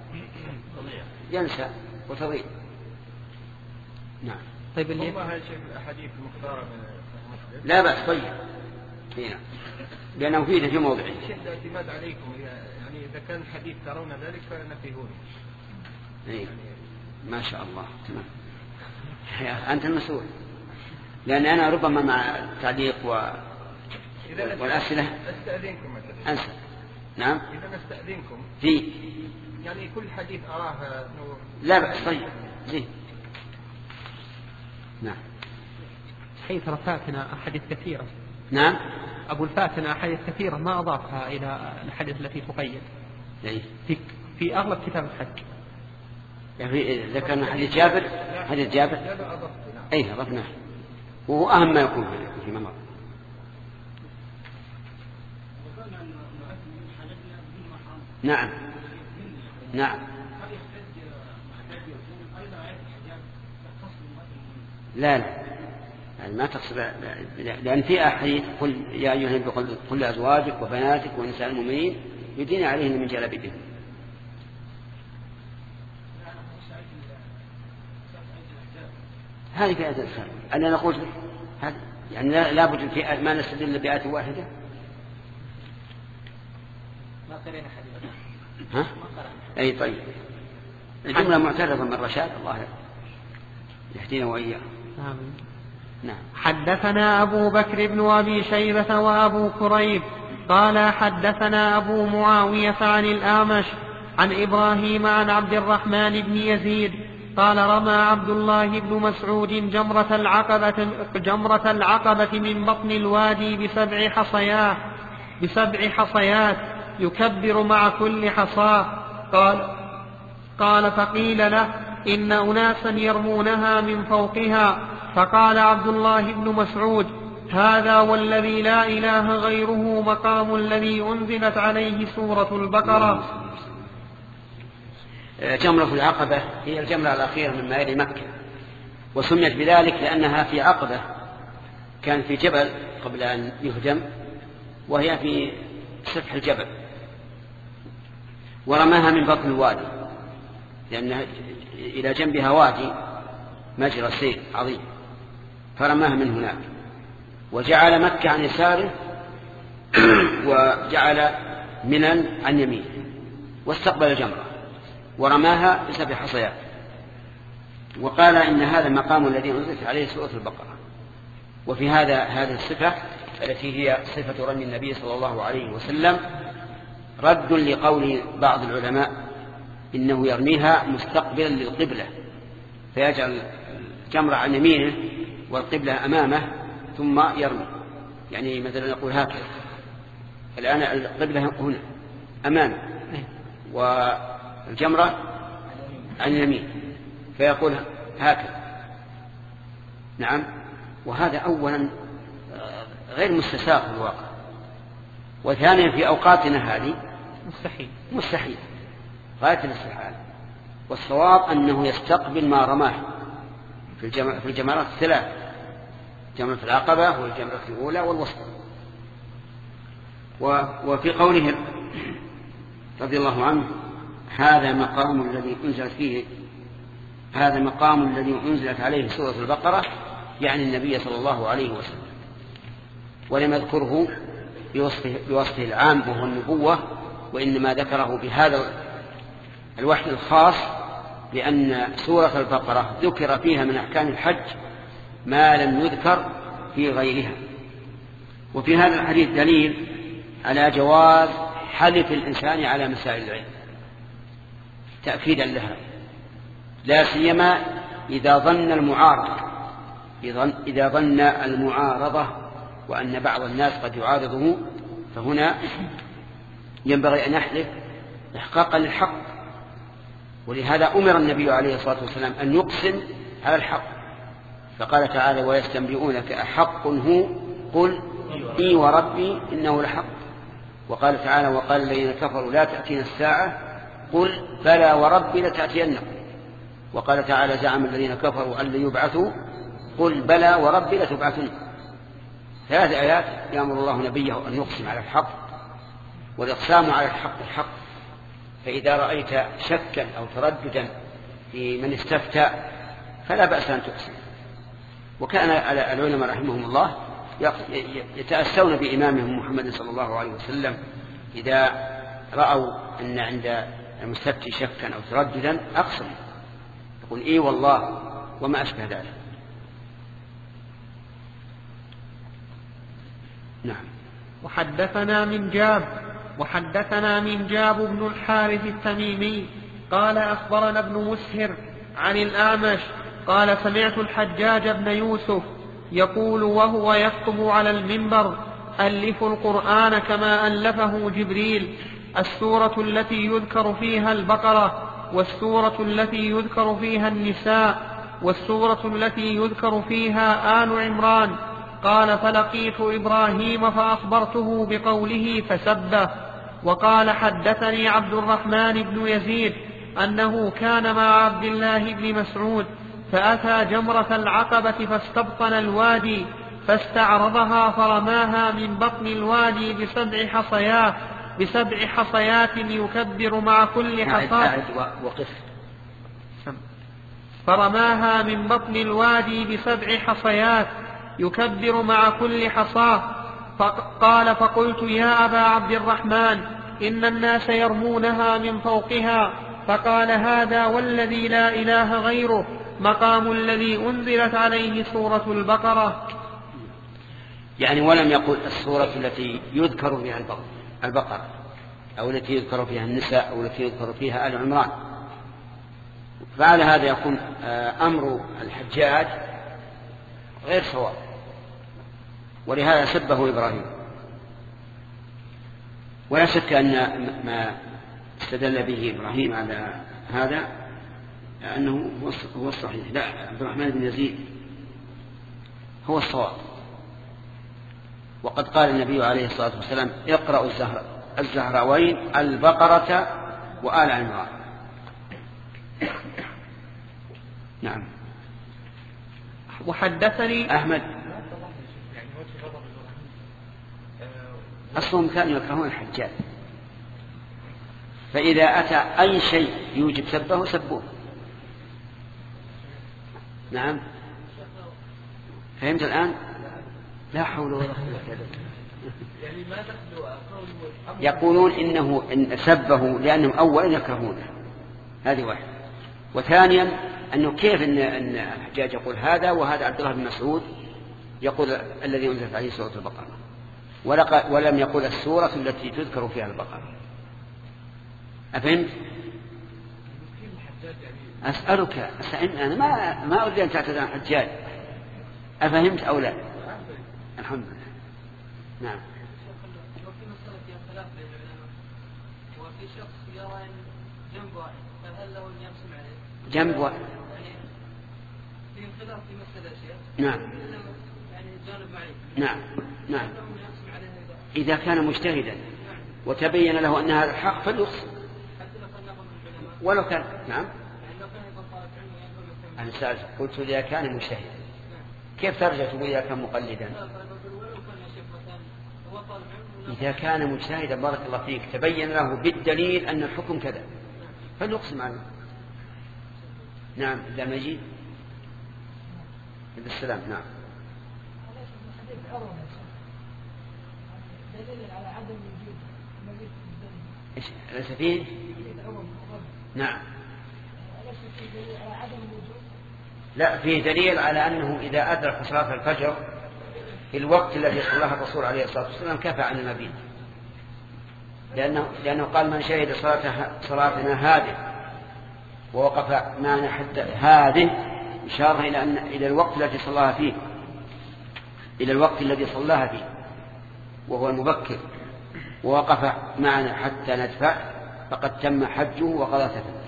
ينسى وتضيع. نعم. طيب اللي هذا شيء الأحاديث المختارة من مسلم لا بأس، طيب هنا لأنه فيه في موضعه. شيء الاعتماد عليكم، يعني إذا كان الحديث ترون ذلك فنفيهوني. يعني ما شاء الله، تمام. أنت المسؤول، لأن أنا ربما مع التعليق والأسئلة أستأذنكم مثلا. أنسى. نعم. إذا نستأذنكم في يعني كل حديث أراه لا بأس، طيب زين. نعم. حيث رفعتنا أحاديث كثيرة. نعم. أبو الفاتنة أحاديث كثيرة ما أضافها إلى الحديث التي تقيد في أغلب كتاب الحج. يعني ذكرنا حديث جابر. أي أضفناه، وهو أهم ما يكون في ممر. نعم. نعم. لا يعني ما تقصد، لأن في أحاديث قل يا أيها النبي قل لأزواجك وبناتك ونساء المؤمنين يدين عليهن من جلابيبهن. هذه في آية الإنسان أنا نقول يعني لا بد في ما نستدل بآية واحدة. ما قرأنا حديث. ها؟ أي طيب، الجملة معترضة من رشاد، الله يهدينا وإياه. نعم. حدثنا أبو بكر بن أبي شيبة وأبو كريب قال حدثنا أبو معاوية عن الأعمش عن إبراهيم عن عبد الرحمن بن يزيد قال رمى عبد الله بن مسعود جمرة العقبة من بطن الوادي بسبع حصيات يكبر مع كل حصاة. قال فقيل له إن أناسا يرمونها من فوقها، فقال عبد الله بن مسعود هذا والذي لا إله غيره مقام الذي أنزلت عليه سورة البقرة. جمرة العقبة هي الجمرة الأخيرة من مائل مكة، وسميت بذلك لأنها في عقبة كان في جبل قبل أن يهدم، وهي في سفح الجبل، ورماها من بطن الوادي لأن إلى جنبها وادي مجرى سيل عظيم، فرماها من هناك، وجعل مكة عن يساره وجعل منا عن يمينه واستقبل الجمرة ورماها ب7 حصيات. وقال إن هذا المقام الذي أنزلت عليه سورة البقرة. وفي هذه الصفة التي هي صفة رمي النبي صلى الله عليه وسلم رد لقول بعض العلماء إنه يرميها مستقبلا للقبلة، فيجعل الجمرة عن يمينه والقبلة أمامه ثم يرمي. يعني مثلا يقول هكذا، الآن القبلة هنا أمامه والجمرة عن يمين، فيقول هكذا. نعم. وهذا أولا غير مستساغ في الواقع، وثانيا في أوقاتنا هذه مستحيل غاية الاستحالة. والصواب أنه يستقبل ما رماه في الجمرات 3، جمرة العقبة والجمرة الأولى والوسطى. وفي قوله رضي الله عنه هذا مقام الذي أنزلت عليه سورة البقرة، يعني النبي صلى الله عليه وسلم، ولم يذكره بوصفه العام وهو النبوة، وإنما ذكره بهذا الوحي الخاص، لأن سورة البقرة ذكر فيها من أحكام الحج ما لم يذكر في غيرها. وفي هذا الحديث دليل على جواز حلف الإنسان على مسائل العلم تأكيدا لها، لا سيما إذا ظن المعارضة وأن بعض الناس قد يعارضه، فهنا ينبغي أن يحلف إحقاقا للحق. ولهذا أمر النبي عليه الصلاة والسلام أن يقسم على الحق، فقال تعالى ويستنبئونك أحق هو قل إي وربي إنه لحق. وقال تعالى وقال الذين كفروا لا تأتينا الساعة قل بلى وربي لتأتينكم. وقال تعالى زعم الذين كفروا أن يبعثوا قل بلى وربي لتبعثن. 3 آيات يأمر الله نبيه أن يقسم على الحق، والإقسام على الحق. فإذا رأيت شكا أو ترددا في من استفتى فلا بأس أن تقسم. وكان العلماء رحمهم الله يتأسون بإمامهم محمد صلى الله عليه وسلم إذا رأوا أن عند المستفتي شكا أو ترددا أقسم، يقول إيه والله وما أشبه ذلك. نعم. وحدثنا من جاب بن الحارث التميمي قال أخبرنا ابن مسهر عن الأعمش قال سمعت الحجاج بن يوسف يقول وهو يخطب على المنبر ألفوا القرآن كما ألفه جبريل، السورة التي يذكر فيها البقرة، والسورة التي يذكر فيها النساء، والسورة التي يذكر فيها آل عمران. قال فلقيت إبراهيم فأخبرته بقوله فسبه. وقال حدثني عبد الرحمن بن يزيد أنه كان مع عبد الله بن مسعود فأتى جمرة العقبة فاستبطن الوادي فاستعرضها فرماها من بطن الوادي ب7 حصيات يكبر مع كل حصاة فرماها من بطن الوادي ب7 حصيات يكبر مع كل حصاة. قال فقلت يا أبا عبد الرحمن إن الناس يرمونها من فوقها. فقال هذا والذي لا إله غيره مقام الذي أنزلت عليه سورة البقرة. يعني ولم يقل السورة التي يذكر فيها البقرة أو التي يذكر فيها النساء أو التي يذكر فيها آل عمران. فعلى هذا يكون أمر الحجاج غير صواب، ولهذا سبه إبراهيم. ولا شك أن ما استدل به إبراهيم على هذا أنه هو الصحيح. لا، عبد الرحمن بن يزيد هو الصواب. وقد قال النبي عليه الصلاة والسلام اقرأوا الزهراوين البقرة وآل عمران. نعم. وحدثني أحمد أصلهم كانوا يكرهون الحجاج، فإذا أتى أي شيء يوجب سبه سبوه. نعم، فهمت الآن؟ لا حول ولا قوة إلا بالله. يعني ما تخلو قوله يقولون إنه إن سبه لأنهم أولا يكرهونه، هذه واحد. وثانيا أنه كيف إن الحجاج يقول هذا وهذا عبد الله بن مسعود يقول الذي أنزلت عليه سورة البقرة، ولم يقل السورة التي تذكر فيها البقرة. أفهمت؟ أسألك أنا ما أريد أن تعتذر عن الحجاج. أفهمت أو لا؟ الحمد لله. نعم. وفي مسألة خلاف بين العلماء، وفي شخص يرى أن جنب واحد، فهل له أن يقسم عليه؟ جنب واحد. يعني في خلاف في مسألة شيء. نعم. يعني جانب معين. نعم. نعم. إذا كان مجتهدا وتبين له أن هذا الحق فليقسم. ولو كان نعم. أنا سألت قلت إذا كان مجتهدا كيف ترجع تقول إذا كان مقلدا؟ إذا كان مجتهدا بارك الله فيك تبين له بالدليل أن الحكم كذا فليقسم عليه. نعم. إذا مجيد بالسلام. نعم. على عدم وجود مبيت إيش ليس فيه؟ نعم. لا، فيه دليل على أنه إذا أدرك صلاة الفجر في الوقت الذي صلاها الرسول عليه الصلاة والسلام كفى عن المبيت، لأنه قال من شهد صلاتنا هذه ووقف معنا حتى هذه، إشارة إلى الوقت الذي صلاها فيه، إلى الوقت الذي صلاها فيه وهو المبكر، ووقف معنا حتى ندفع فقد تم حجه وقضى سفره.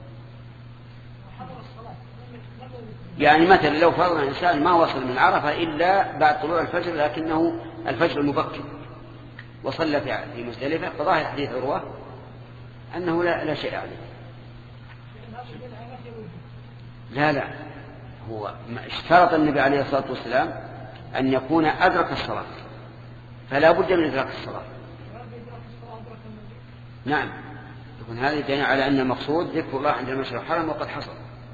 يعني مثلا لو فرض الإنسان ما وصل من عرفة إلا بعد طلوع الفجر لكنه الفجر المبكر وصلى في مزدلفة، فظاهر حديث عروة أنه لا شيء عليه. لا هو اشترط النبي عليه الصلاة والسلام أن يكون أدرك الصلاة، فلا بد من إدراك الصلاة. نعم. يكون هذا دليل على أن المقصود ذكر الله عند المشعر الحرام وقد حصل.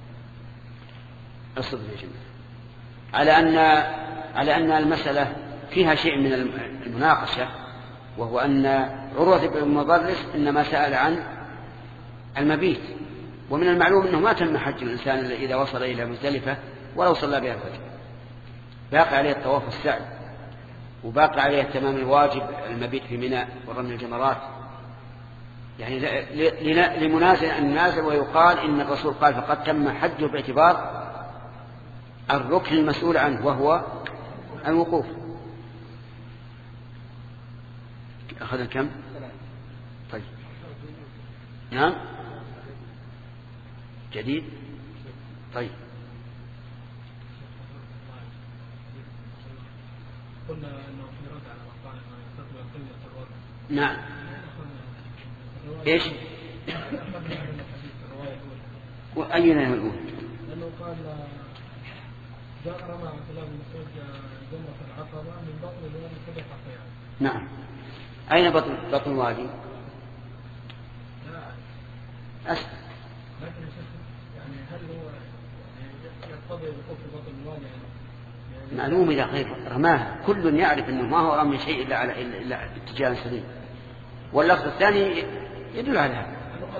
الصدق يا جماعة على أن المسألة فيها شيء من المناقشة، وهو أن عروة بن المضرس إنما سأل عن المبيت، ومن المعلوم أنه ما تم حج الإنسان إذا وصل إلى مزدلفة ولو صلى بها الفجر، باقي عليه الطواف والسعي، وباقي عليه تمام الواجب المبيت في منى ورمي الجمرات. يعني لمنازل أن نازل ويقال إن الرسول قال فقد تم حجه باعتبار الركن المسؤول عنه وهو الوقوف. أخذ كم؟ طيب. نعم. جديد. طيب. قلنا أنه في رد على مقال أنه يستطيع قلة الوضع. نعم. إيش؟ وأينا الأولى؟ لأنه قال جاء رمى عبد الله بن مسعود جمرة العقبة من بطن الوادي 7 حصيات. نعم. أين بطن الوادي؟ لا أسفل. لكن يعني هل هو يقتضي الوقوف في بطن الوادي؟ يعني معلوم إذا غير رماها كل يعرف أنه ما هو رمي شيء إلا اتجاه سليم، واللفظ الثاني يدل على هذا.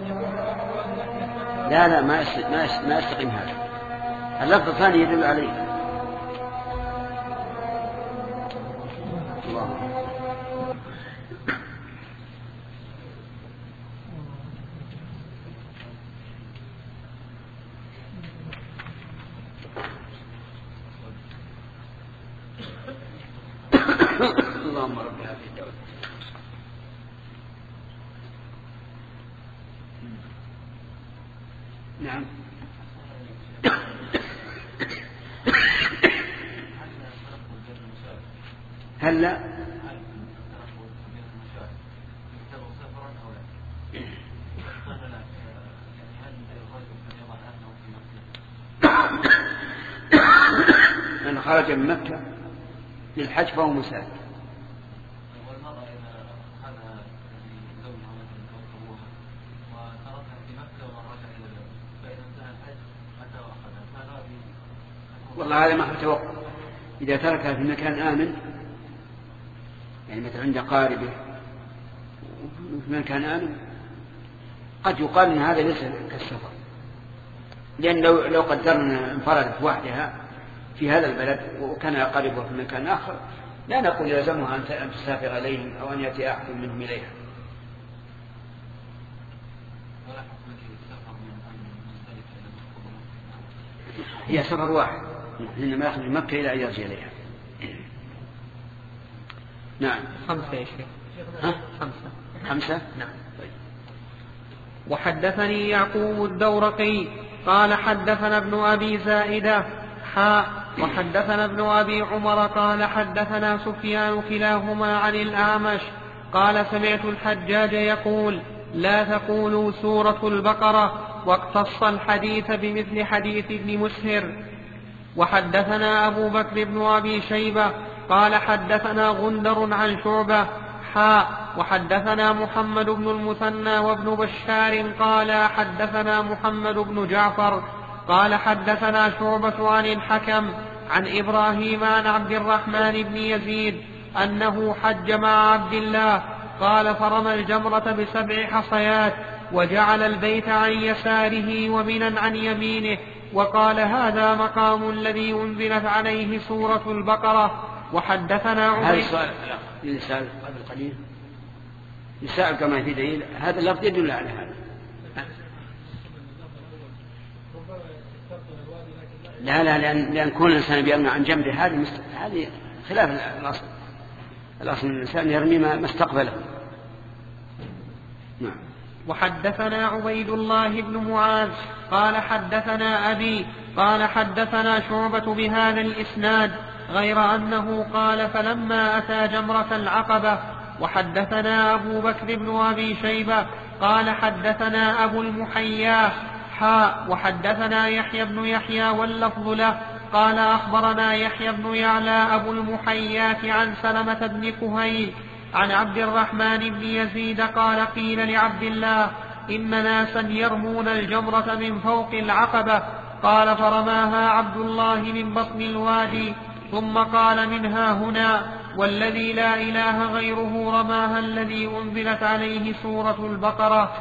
لا ما يستقيم هذا. اللفظ الثاني يدل عليه. الله. اللهم رب هذه الدولة. نعم. هلا من خرج من مكة للحج فهو مسافر. والله هذا ما توقف. إذا تركها في مكان آمن يعني مثلا عند قاربه وفي مكان آمن قد يقال أن هذا ليس كالسفر، لأن لو قدرنا انفردت وحدها في هذا البلد وكان قاربها في مكان آخر لا نقول يلزمها أن تسافر إليهم أو أن يأتي أحد منهم إليها. هي سفر واحد إنما يخرج من مكة إلى أن يرجع إليها. نعم. 5 يا شيخ. ها؟ 5. نعم. وحدثني يعقوب الدورقي قال حدثنا ابن أبي زائدة وحدثنا ابن أبي عمر قال حدثنا سفيان كلاهما عن الأعمش قال سمعت الحجاج يقول لا تقولوا سورة البقرة، واقتص الحديث بمثل حديث ابن مسهر. وحدثنا أبو بكر بن أبي شيبة قال حدثنا غندر عن شعبة وحدثنا محمد بن المثنى وابن بشار قال حدثنا محمد بن جعفر قال حدثنا شعبة عن الحكم عن إبراهيم عن عبد الرحمن بن يزيد أنه حج مع عبد الله قال فرمى الجمرة ب7 حصيات وجعل البيت عن يساره ومنى عن يمينه وقال هذا مقام الذي أنزلت عليه سورة البقرة. وحدثنا هذا السؤال للسائل قبل قليل يسأل كما في دليل هذا اللفظ يدل على هذا. لا لأن كل إنسان بيرمي عن جنبه هذه خلاف الأصل الإنسان يرمي ما استقبله. نعم. وحدثنا عبيد الله بن معاذ قال حدثنا أبي قال حدثنا شعبة بهذا الإسناد غير أنه قال فلما أتى جمرة العقبة. وحدثنا أبو بكر بن أبي شيبة قال حدثنا أبو المحيا وحدثنا يحيى بن يحيى واللفظ له قال أخبرنا يحيى بن يعلى أبو المحيات عن سلمة بن كهيل عن عبد الرحمن بن يزيد قال قيل لعبد الله إن ناسا يرمون الجمرة من فوق العقبة قال فرماها عبد الله من بطن الوادي ثم قال منها هنا والذي لا إله غيره رماها الذي أنزلت عليه سورة البقرة.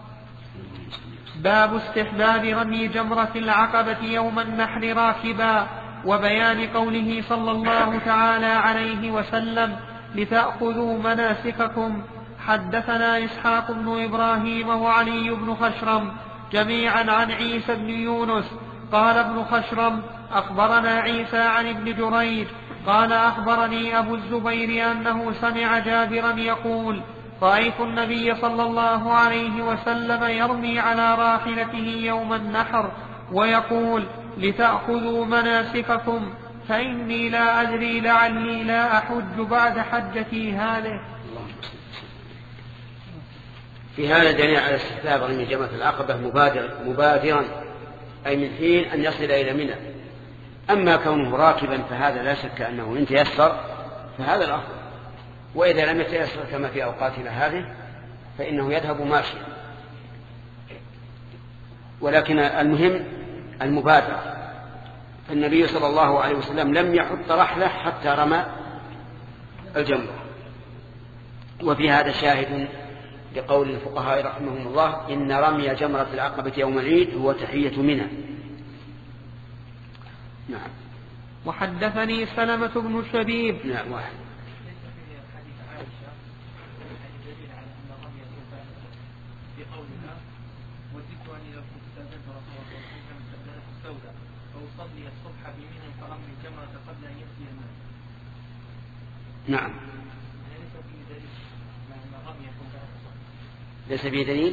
باب استحباب رمي جمرة العقبة يوم النحر راكبا وبيان قوله صلى الله تعالى عليه وسلم لتأخذوا مناسككم. حدثنا إسحاق بن إبراهيم وعلي بن خشرم جميعا عن عيسى بن يونس قال ابن خشرم أخبرنا عيسى عن ابن جريج قال أخبرني أبو الزبير أنه سمع جابرا يقول رأيت النبي صلى الله عليه وسلم يرمي على راحلته يوم النحر ويقول لتأخذوا مناسككم فإني لا أدري لعلي لا أحج بعد حجتي هذه. في هذا دليل على استحباب رمي جمرة العقبة مبادرا أي من حين أن يصل إلى منى. أما كونه راكبا فهذا لا شك أنه إن تيسر فهذا الأفضل، وإذا لم يتيسر كما في أوقاتنا هذه فإنه يذهب ماشيا. ولكن المهم المبادرة، فالنبي صلى الله عليه وسلم لم يحط رحلة حتى رمى الجمرة. وفي هذا شاهد لقول الفقهاء رحمهم الله إن رمي جمرة العقبة يوم العيد هو تحية منى. نعم. وحدثني سلمة بن شبيب. نعم. واحد. نعم. ليس فيه دليل.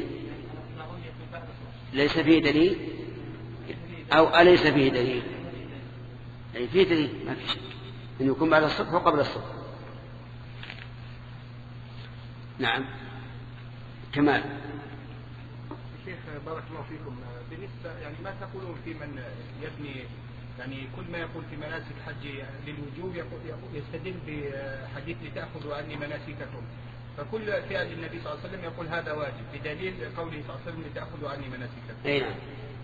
ليس فيه دليل أو أليس فيه دليل. أي فيه دليل ما في شك أن يكون بعد الصبح وقبل الصبح. نعم. كمال. شيخ بارك الله فيكم، بالنسبة يعني ما تقولون في من يبني يعني كل ما يقول في مناسك حج للوجوب يستدل بحديث لتأخذوا عني مناسككم، فكل فعل النبي صلى الله عليه وسلم يقول هذا واجب بدليل قوله صلى الله عليه وسلم لتأخذوا عني مناسككم. أي نعم.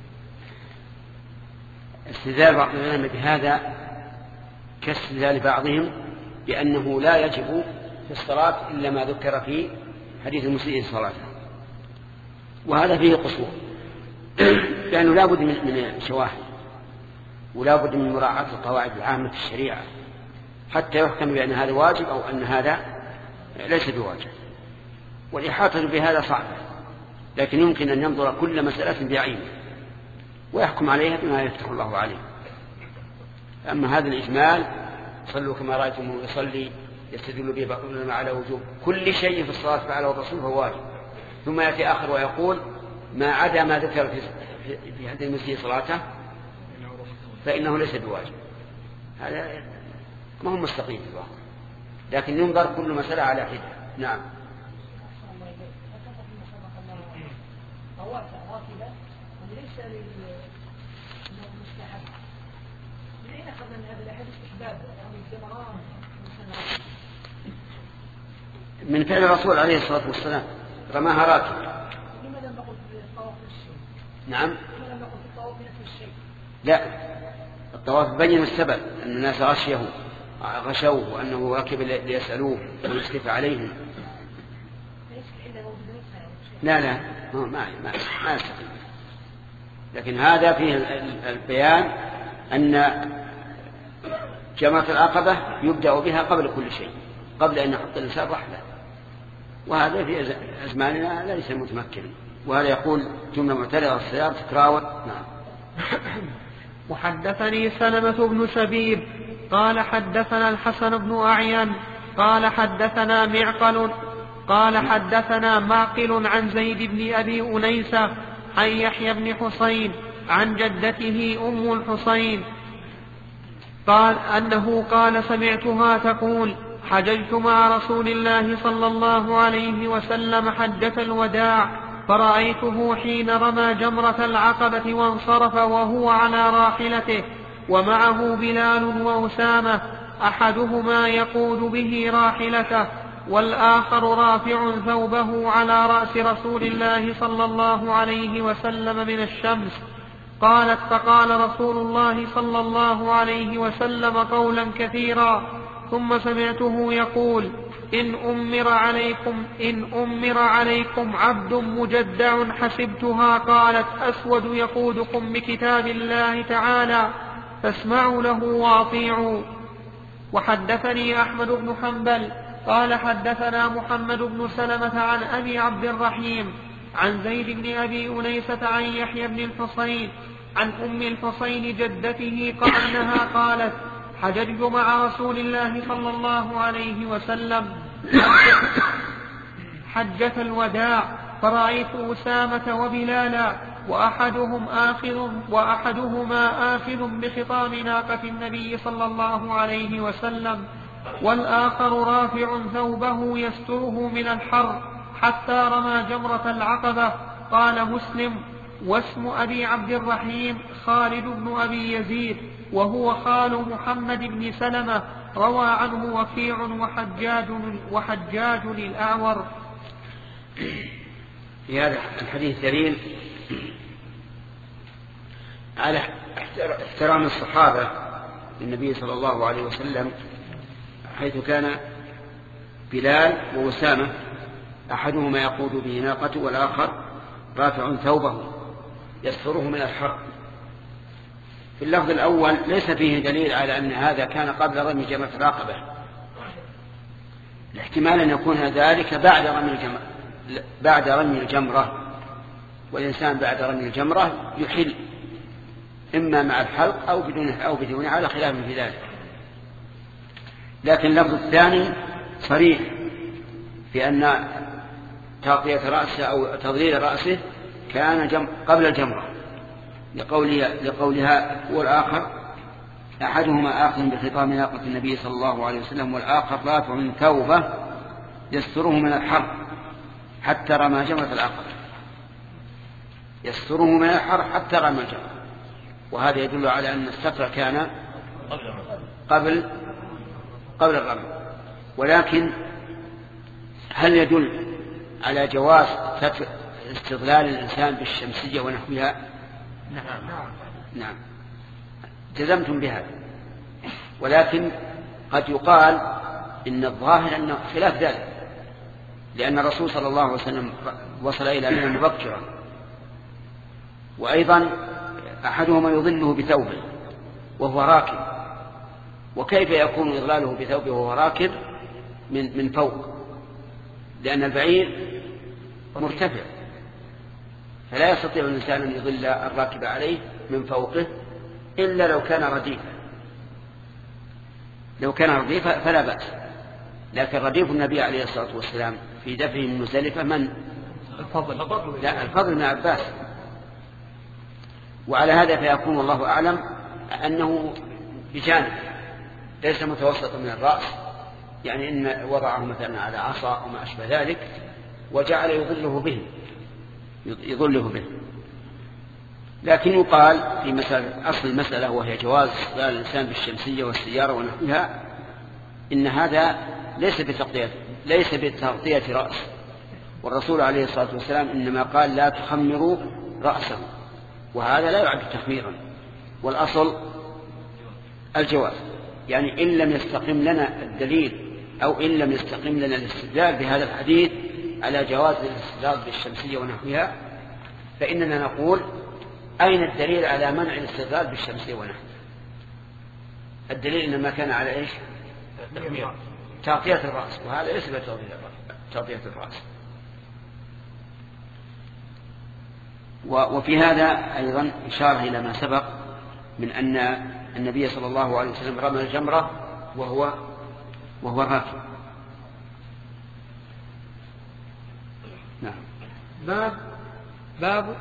استدلال بعض العلماء بهذا كاستدلال بعضهم بأنه لا يجب في الصلاة إلا ما ذكر في حديث المسيء صلاته، وهذا فيه قصور، لأنه لا بد من شواهد، ولا بد من مراعاة القواعد العامة في الشريعة حتى يحكم بأن هذا واجب أو أن هذا ليس بواجب. والإحاطة بهذا صعبة، لكن يمكن أن ينظر كل مسألة بعينه ويحكم عليها بما يفتح الله عليه. أما هذا الإجمال صلوا كما رأيتم يصلي يستدل به بعضنا على وجوب كل شيء في الصلاة فعله الرسول فهو واجب، ثم يأتي آخر ويقول ما عدا ما ذكر في حديث المسيء صلاته فإنه ليس بواجب. هذا ما هو مستقيم في الواقع، لكن ينظر كل مسألة على حدة. نعم. ليس للمستحب، من أين أخذنا من هذا الأحد استحباب الجمران من فعل الرسول عليه الصلاة والسلام رماها راكبا. لماذا لم نقل في الطواف الشيء؟ نعم. لماذا لم نقل في الطواف نفس الشيء؟ لا، الطواف بين السبب أن الناس غشوه وأنه ركب ليسألوه ويسكت عليهم. لا ما يستقيم. لكن هذا فيه البيان أن جمرة العقبة يبدأ بها قبل كل شيء، قبل أن يحط الإنسان رحلة، وهذا في أزماننا ليس متمكن. وهذا يقول جملة معترضة السيارة تتراوت. نعم. وحدثني سلمة بن شبيب قال حدثنا الحسن بن أعين قال حدثنا معقل عن زيد بن أبي أنيسة عن يحيى بن حسين عن جدته أم الحسين قال أنه قال سمعتها تقول حججت مع رسول الله صلى الله عليه وسلم حجة الوداع فرأيته حين رمى جمرة العقبة وانصرف وهو على راحلته ومعه بلال وأسامة أحدهما يقود به راحلته والآخر رافع ثوبه على رأس رسول الله صلى الله عليه وسلم من الشمس. قالت فقال رسول الله صلى الله عليه وسلم قولا كثيرا ثم سمعته يقول إن أمر عليكم عبد مجدع حسبتها قالت أسود يقودكم بكتاب الله تعالى فاسمعوا له واطيعوا. وحدثني أحمد بن حنبل قال حدثنا محمد بن سلمة عن أبي عبد الرحيم عن زيد بن أبي أنيسة عن يحيى بن الحصين عن أم الحصين جدته أنها قالت حججت مع رسول الله صلى الله عليه وسلم حجة الوداع فرأيت أسامة وبلالا وأحدهما آخذ بخطام ناقة النبي صلى الله عليه وسلم والآخر رافع ثوبه يستره من الحر حتى رمى جمرة العقبة. قال مسلم واسم أبي عبد الرحيم خالد بن أبي يزيد وهو خال محمد بن سلمة روى عنه وكيع وحجاج الأعور. في هذا الحديث دليل على احترام الصحابة للنبي صلى الله عليه وسلم، حيث كان بلال وأسامة أحدهما يقود به ناقته والآخر رافع ثوبه يستره من الحر. في اللفظ الأول ليس فيه دليل على أن هذا كان قبل رمي جمرة العقبة، الاحتمال أن يكون ذلك بعد رمي الجمرة، والإنسان بعد رمي الجمرة يحل إما مع الحلق أو بدونه على خلاف في ذلك. لكن اللفظ الثاني صريح في أن تغطية رأسه أو تضليل رأسه كان قبل الجمرة، لقولها والآخر أحدهما آخذ بخطام ناقة النبي صلى الله عليه وسلم والآخر رافع ثوبه يستره من الحر حتى رمى جمرة العقبة، يستره من الحر حتى رمى الجمرة. وهذا يدل على أن الستر كان قبل الرمي. ولكن هل يدل على جواز استظلال الإنسان بالشمسية ونحوها؟ نعم جزمتم بهذا، ولكن قد يقال إن الظاهر أنه خلاف ذلك، لأن الرسول صلى الله عليه وسلم وصل إلى منى مبكرا، وأيضا أحدهما يظله بثوبه وهو راكب، وكيف يكون إظلاله بثوبه وهو راكب من فوق؟ لأن البعير مرتفع، فلا يستطيع الإنسان أن يظل الراكب عليه من فوقه إلا لو كان رديفا. لو كان رديفا فلا بأس، لكن رديف النبي عليه الصلاة والسلام في دفعه من مزدلفة من؟ الفضل بن عباس. وعلى هذا فيكون الله أعلم أنه بجانب ليس متوسطا من الرأس، يعني إن وضعه مثلا على عصا وما أشبه ذلك وجعل يظله به. لكن يقال في مسألة أصل المسألة وهي جواز استغلال الإنسان بالشمسية والسيارة ونحوها، إن هذا ليس بتغطية رأس، والرسول عليه الصلاة والسلام إنما قال لا تخمروا رأسه، وهذا لا يعد تخميرا، والأصل الجواز. يعني إن لم يستقم لنا الدليل أو إن لم يستقم لنا الاستدلال بهذا الحديث على جواز الاستدلال بالشمسية ونحوها، فإننا نقول أين الدليل على منع الاستدلال بالشمسية ونحوها؟ الدليل إنما كان على إيش؟ تغطية الرأس، وهذا ليس بتغطية الرأس. وفي هذا أيضا إشارة إلى ما سبق من أن النبي صلى الله عليه وسلم رمى الجمرة وهو راكب. نعم. باب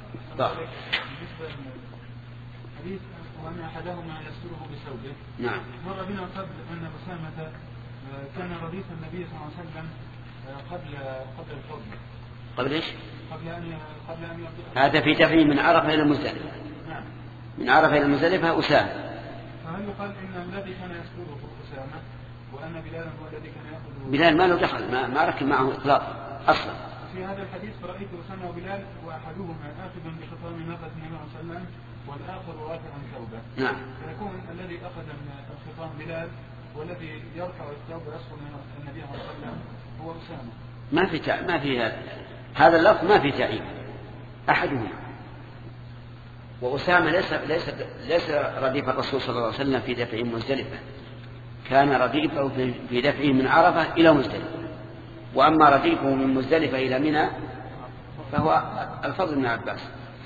حديث وأن أحدهما يستره بثوبه. نعم. مر بنا قبل أن أسامة كان رديف النبي صلى الله عليه وسلم قبل الفضل. قبل إيش؟ قبل أن هذا في دفعه من عرفة إلى مزدلفة. نعم. من عرفة إلى مزدلفة أسامة. فهل يقال إن الذي كان يستره أسامة وأن بلال هو الذي كان يأخذ؟ بلال ما له دخل، ما ركب معه إطلاقا أصلا. في هذا الحديث فرأيت أسامة وبلال وأحدهما آخذا بخطام ناقة النبي صلى الله عليه وسلم والآخر رافعا ثوبه. نعم. فيكون الذي أخذ من الخطام بلال والذي يرفع الثوب ويسقط من النبي صلى الله عليه وسلم هو أسامة. ما في هذا اللفظ ما في تعيين أحدهما. وأسامة ليس رديف الرسول صلى الله عليه وسلم في دفعه من مزدلفة، كان رديفه في دفعه من عرفة إلى مزدلفة. وأما رديفه من مزدلفة إلى منى فهو الفضل بن عباس.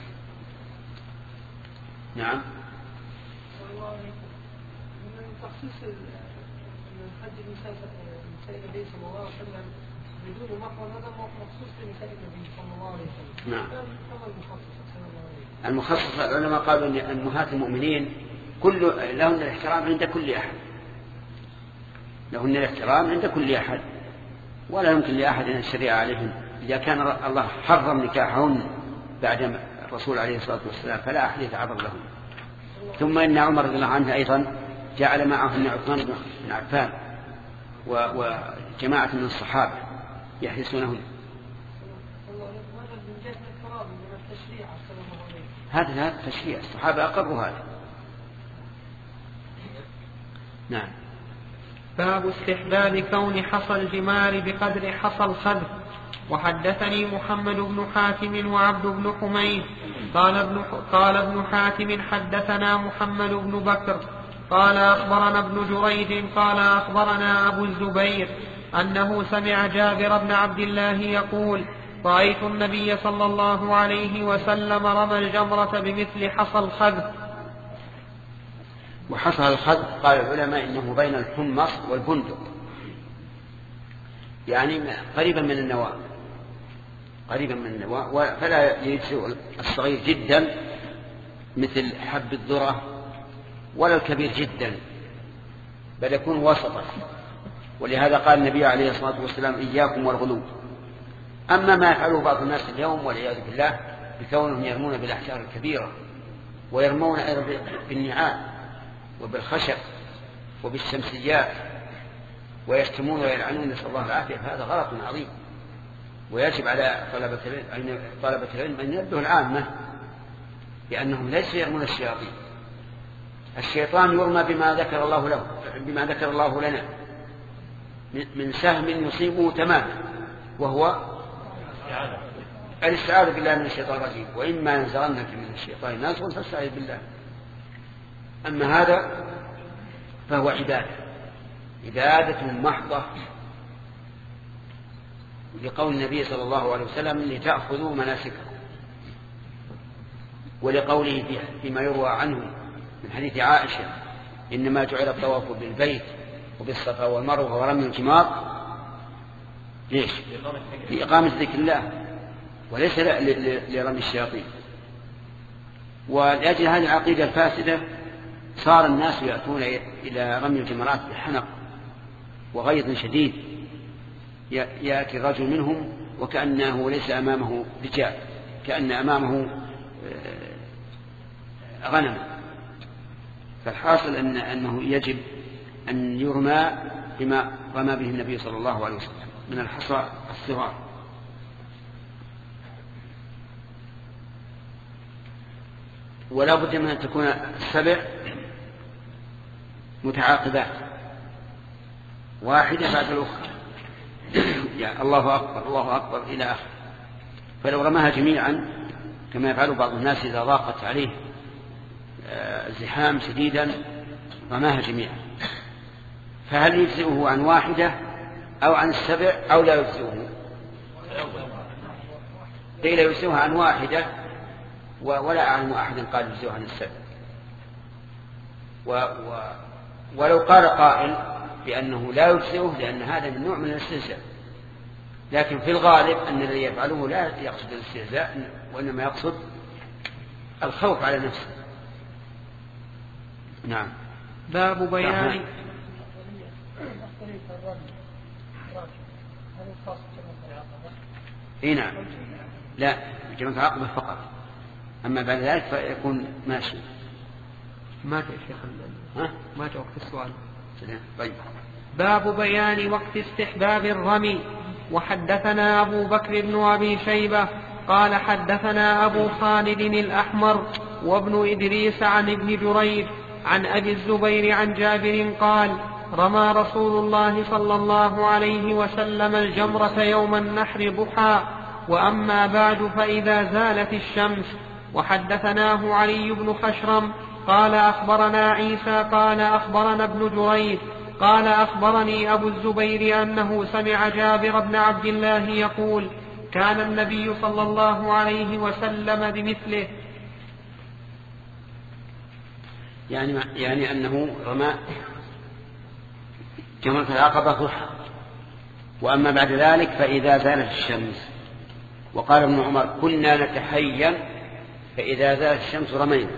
نعم. من تخصيص الحج لنساء النبي صلى الله عليه وسلم بدون محرم، هذا مخصوص لنساء النبي صلى الله عليه وسلم. نعم. كما المخصص العلماء قالوا أن أمهات المؤمنين لهن الاحترام عند كل أحد، لهن الاحترام عند كل أحد، ولا يمكن لأحد أن يشرع عليهم. إذا كان الله حرم نكاحهن بعد الرسول عليه الصلاة والسلام فلا أحد يتعرض لهم. ثم إن عمر رضي الله عنه أيضا جعل معهن عثمان بن عفان وجماعة من الصحابة يحرسونهن. هذا تشريع، الصحابة أقروا هذا. نعم. باب استحباب كون حصى الجمار بقدر حصى الخذ. وحدثني محمد بن حاتم وعبد بن حميد قال ابن حاتم حدثنا محمد بن بكر قال أخبرنا ابن جريج قال أخبرنا أبو الزبير أنه سمع جابر بن عبد الله يقول رأيت النبي صلى الله عليه وسلم رمى الجمرة بمثل حصى الخذ. وحصى الخذ قال العلماء إنه بين الحمص والبندق، يعني قريبا من النواة، فلا يجزئ الصغير جدا مثل حب الذرة ولا الكبير جدا، بل يكون وسطا. ولهذا قال النبي عليه الصلاة والسلام إياكم والغلو. أما ما يفعله بعض الناس اليوم والعياذ بالله بكونهم يرمون بالأحجار الكبيرة ويرمون أيضا بالنعال وبالخشب وبالشمسيات ويشتمون ويلعنون، نسأل الله العافية، فهذا غلط عظيم. ويجب على طلبة العلم أن ينبهوا العامة لأنهم ليسوا يرمون الشياطين. الشيطان يرمى بما ذكر الله لنا، من سهم يصيبه تماما، وهو الاستعاذة بالله من الشيطان الرجيم، وإما ينزغنك من الشيطان نزغ فاستعذ بالله. أما هذا فهو عبادة محضة، لقول النبي صلى الله عليه وسلم لتأخذوا مناسككم، ولقوله فيما يروى عنه من حديث عائشة إنما جعل الطواف بالبيت وبالصفا والمروة ورمي الجمار ليش؟ لإقامة ذكر الله وليس لرمي الشياطين. ولأجل هذه العقيدة الفاسدة صار الناس يأتون إلى رمي الجمرات بحنق وغيظ شديد، يأتي الرجل منهم وكأنه ليس أمامه رجال، كأن أمامه غنم. فالحاصل أنه يجب أن يرمى بما رمى به النبي صلى الله عليه وسلم من الحصى الصغار. ولا بد من أن تكون السبع متعاقبات واحدة بعد الأخرى، يعني الله أكبر الله أكبر إلى آخر. فلو رماها جميعا كما يفعل بعض الناس إذا ضاقت عليه زحام شديدا رماها جميعا، فهل يجزئه عن واحدة أو عن السبع أو لا يجزئه؟ قيل يجزئه عن واحدة، ولا أعلم أحد قال يجزئه عن السبع. ولو قال قائل بأنه لا يجزئه لأن هذا من نوع من الاستهزاء، لكن في الغالب أن الذي يفعله لا يقصد الاستهزاء وإنما يقصد الخوف على نفسه. نعم. باب بيان نعم. لا، جمعة العقبة فقط، أما بعد ذلك فيكون ماشي. مات يا شيخ مات وقت السؤال. طيب. باب بيان وقت استحباب الرمي. وحدثنا أبو بكر بن أبي شيبة قال حدثنا أبو خالد الأحمر وابن إدريس عن ابن جريج عن أبي الزبير عن جابر قال رمى رسول الله صلى الله عليه وسلم الجمرة يوم النحر ضحى، وأما بعد فإذا زالت الشمس. وحدثناه علي بن خشرم قال أخبرنا عيسى قال أخبرنا ابن جريج قال أخبرني أبو الزبير أنه سمع جابر بن عبد الله يقول كان النبي صلى الله عليه وسلم بمثله. يعني أنه رمى جمرة العقبة ضحى، وأما بعد ذلك فإذا زالت الشمس. وقال ابن عمر كنا نتحين فإذا زالت الشمس رمينا.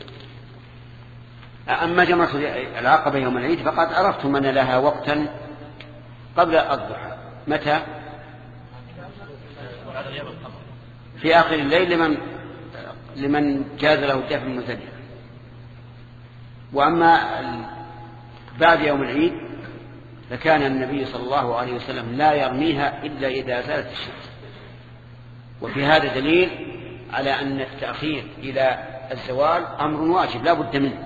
أما جمرة العقبة يوم العيد فقد عرفتم أن لها وقتا قبل الضحى. متى؟ في آخر الليل لمن جاز له الدفع المزدلفة. وأما بعد يوم العيد فكان النبي صلى الله عليه وسلم لا يرميها إلا إذا زالت الشمس. وفي هذا دليل على أن التأخير إلى الزوال أمر واجب لا بد منه،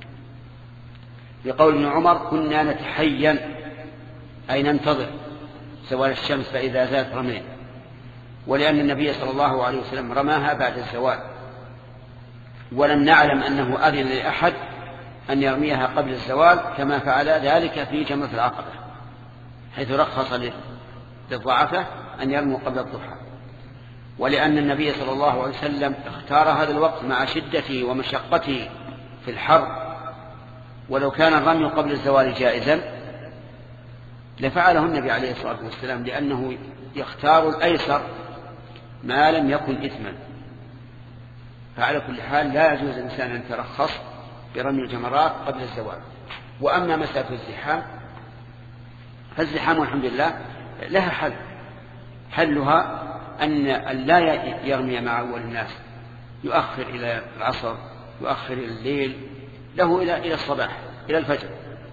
لقول ابن عمر كنا نتحين أي ننتظر زوال الشمس فإذا زالت رمينا، ولأن النبي صلى الله عليه وسلم رماها بعد الزوال، ولم نعلم أنه أذن لأحد أن يرميها قبل الزوال كما فعل ذلك في جمرة العقبة، حيث رخص للضعفة أن يرموا قبل الضحى. ولأن النبي صلى الله عليه وسلم اختار هذا الوقت مع شدته ومشقته في الحر، ولو كان الرمي قبل الزوال جائزا لفعله النبي عليه الصلاة والسلام، لأنه يختار الأيسر ما لم يكن إثما. فعلى كل حال لا يجوز الإنسان أن يترخص برمي الجمرات قبل الزوال. وأما مسألة الزحام فالزحام والحمد لله لها حل، حلها أن لا يرمي مع أول الناس، يؤخر إلى العصر، يؤخر إلى الليل، له إلى الصباح، إلى الفجر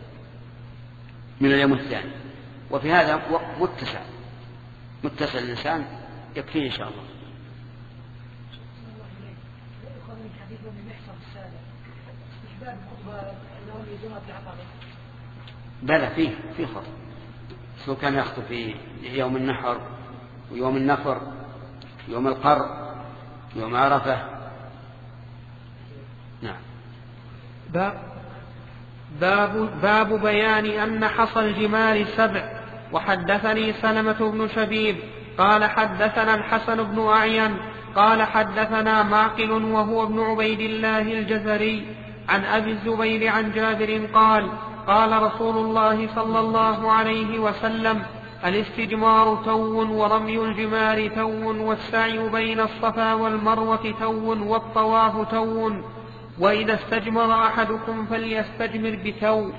من اليوم الثاني. وفي هذا متسع الإنسان يكفيه إن شاء الله. بلى فيه خطأ الرسول كان يخطب في يوم النحر ويوم النفر، يوم القر، يوم عرفة. نعم. باب بيان أن حصى الجمال 7. وحدثني سلمة بن شبيب قال حدثنا الحسن بن أعين قال حدثنا معقل وهو ابن عبيد الله الجزري عن أبي الزبير عن جابر قال قال رسول الله صلى الله عليه وسلم: الاستجمار تو ورمي الجمار تو والسعي بين الصفا والمروة تو والطواف تو وإذا استجمر أحدكم فليستجمر بتو.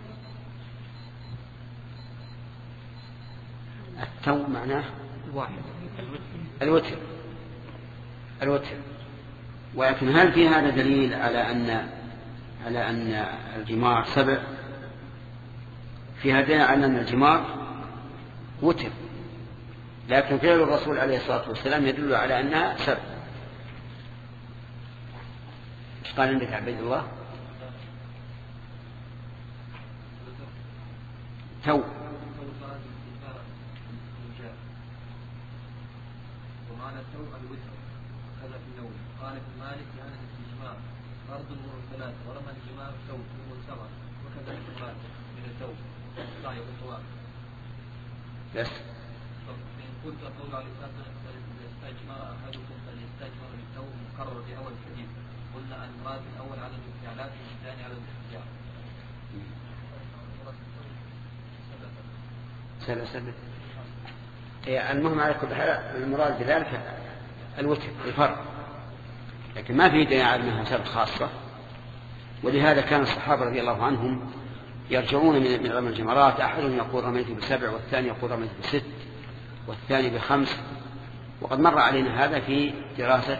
التو معناه الوتر. ولكن هل في هذا دليل على أن الجمار 7؟ في هذا دليل على أن الجمار وتر، لكن فعل الرسول عليه الصلاة والسلام يدل على أنها 7. ايش قال عندك عبد الله؟ تو. ومعنى التو الوتر هذا في النوم. قال ابن مالك يعني الاستجمار فرض المرسلات ورمى الجمار تو والسمر وكذلك المال من التو السعي والطواف. بس فإن قلت قول عليه الصلاة والسلام استجمر أحدكم فليستجمر بالتو مقرر في أول الحديث، قلنا أن المراد الأول على الانفعالات والثاني على الاستجمار. سنة المهم على كل حال المراد بذلك الوتر الفرق، لكن ما في دليل على أنها 7 خاصة. ولهذا كان الصحابة رضي الله عنهم يرجعون من رمي الجمرات، أحدهم يقول رميت ب7 والثاني يقول رميت ب6 والثاني ب5. وقد مر علينا هذا في دراسة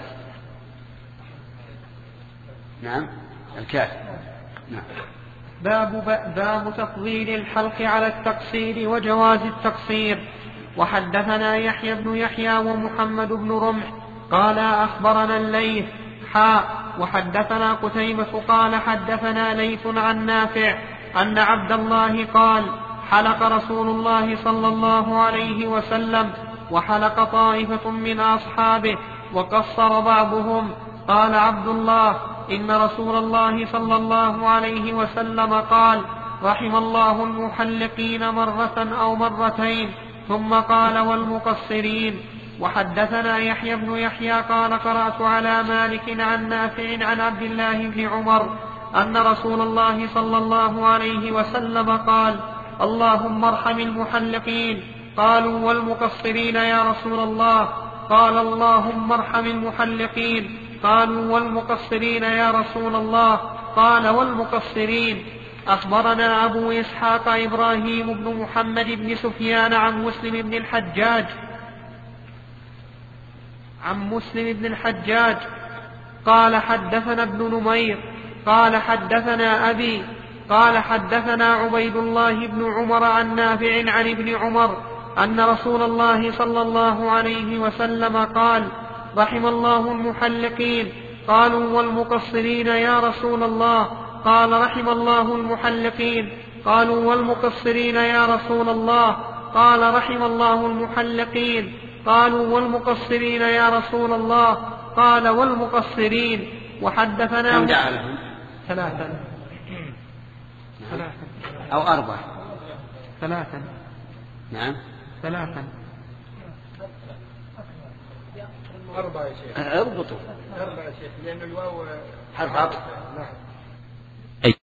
الكافي. نعم. باب تفضيل الحلق على التقصير وجواز التقصير. وحدثنا يحيى بن يحيى ومحمد بن رمح قال أخبرنا الليث وحدثنا قتيبة قال حدثنا ليث عن نافع أن عبد الله قال حلق رسول الله صلى الله عليه وسلم وحلق طائفة من أصحابه وقصر بعضهم. قال عبد الله: إن رسول الله صلى الله عليه وسلم قال: رحم الله المحلقين مرة أو مرتين، ثم قال: والمقصرين. وحدثنا يحيى بن يحيى قال قرأت على مالك عن نافع عن عبد الله بن عمر أن رسول الله صلى الله عليه وسلم قال: اللهم ارحم المحلقين. قالوا: والمقصرين يا رسول الله؟ قال: اللهم ارحم المحلقين. قالوا: والمقصرين يا رسول الله؟ قال: والمقصرين. أخبرنا أبو إسحاق إبراهيم بن محمد بن سفيان عن مسلم بن الحجاج قال حدثنا ابن نمير قال حدثنا أبي قال حدثنا عبيد الله بن عمر عن نافع عن ابن عمر أن رسول الله صلى الله عليه وسلم قال: رحم الله المحلقين. قالوا: والمقصرين يا رسول الله؟ قال: رحم الله المحلقين. قالوا: والمقصرين يا رسول الله؟ قال: رحم الله المحلقين. قالوا: والمقصرين يا رسول الله؟ قال: والمقصرين. وحدثنا كم دعا لهم؟ 3 أو 4. 3. نعم 3. 4 يا شيخ. اربطوا 4 يا شيخ لأن الواو حرف عطف. نعم.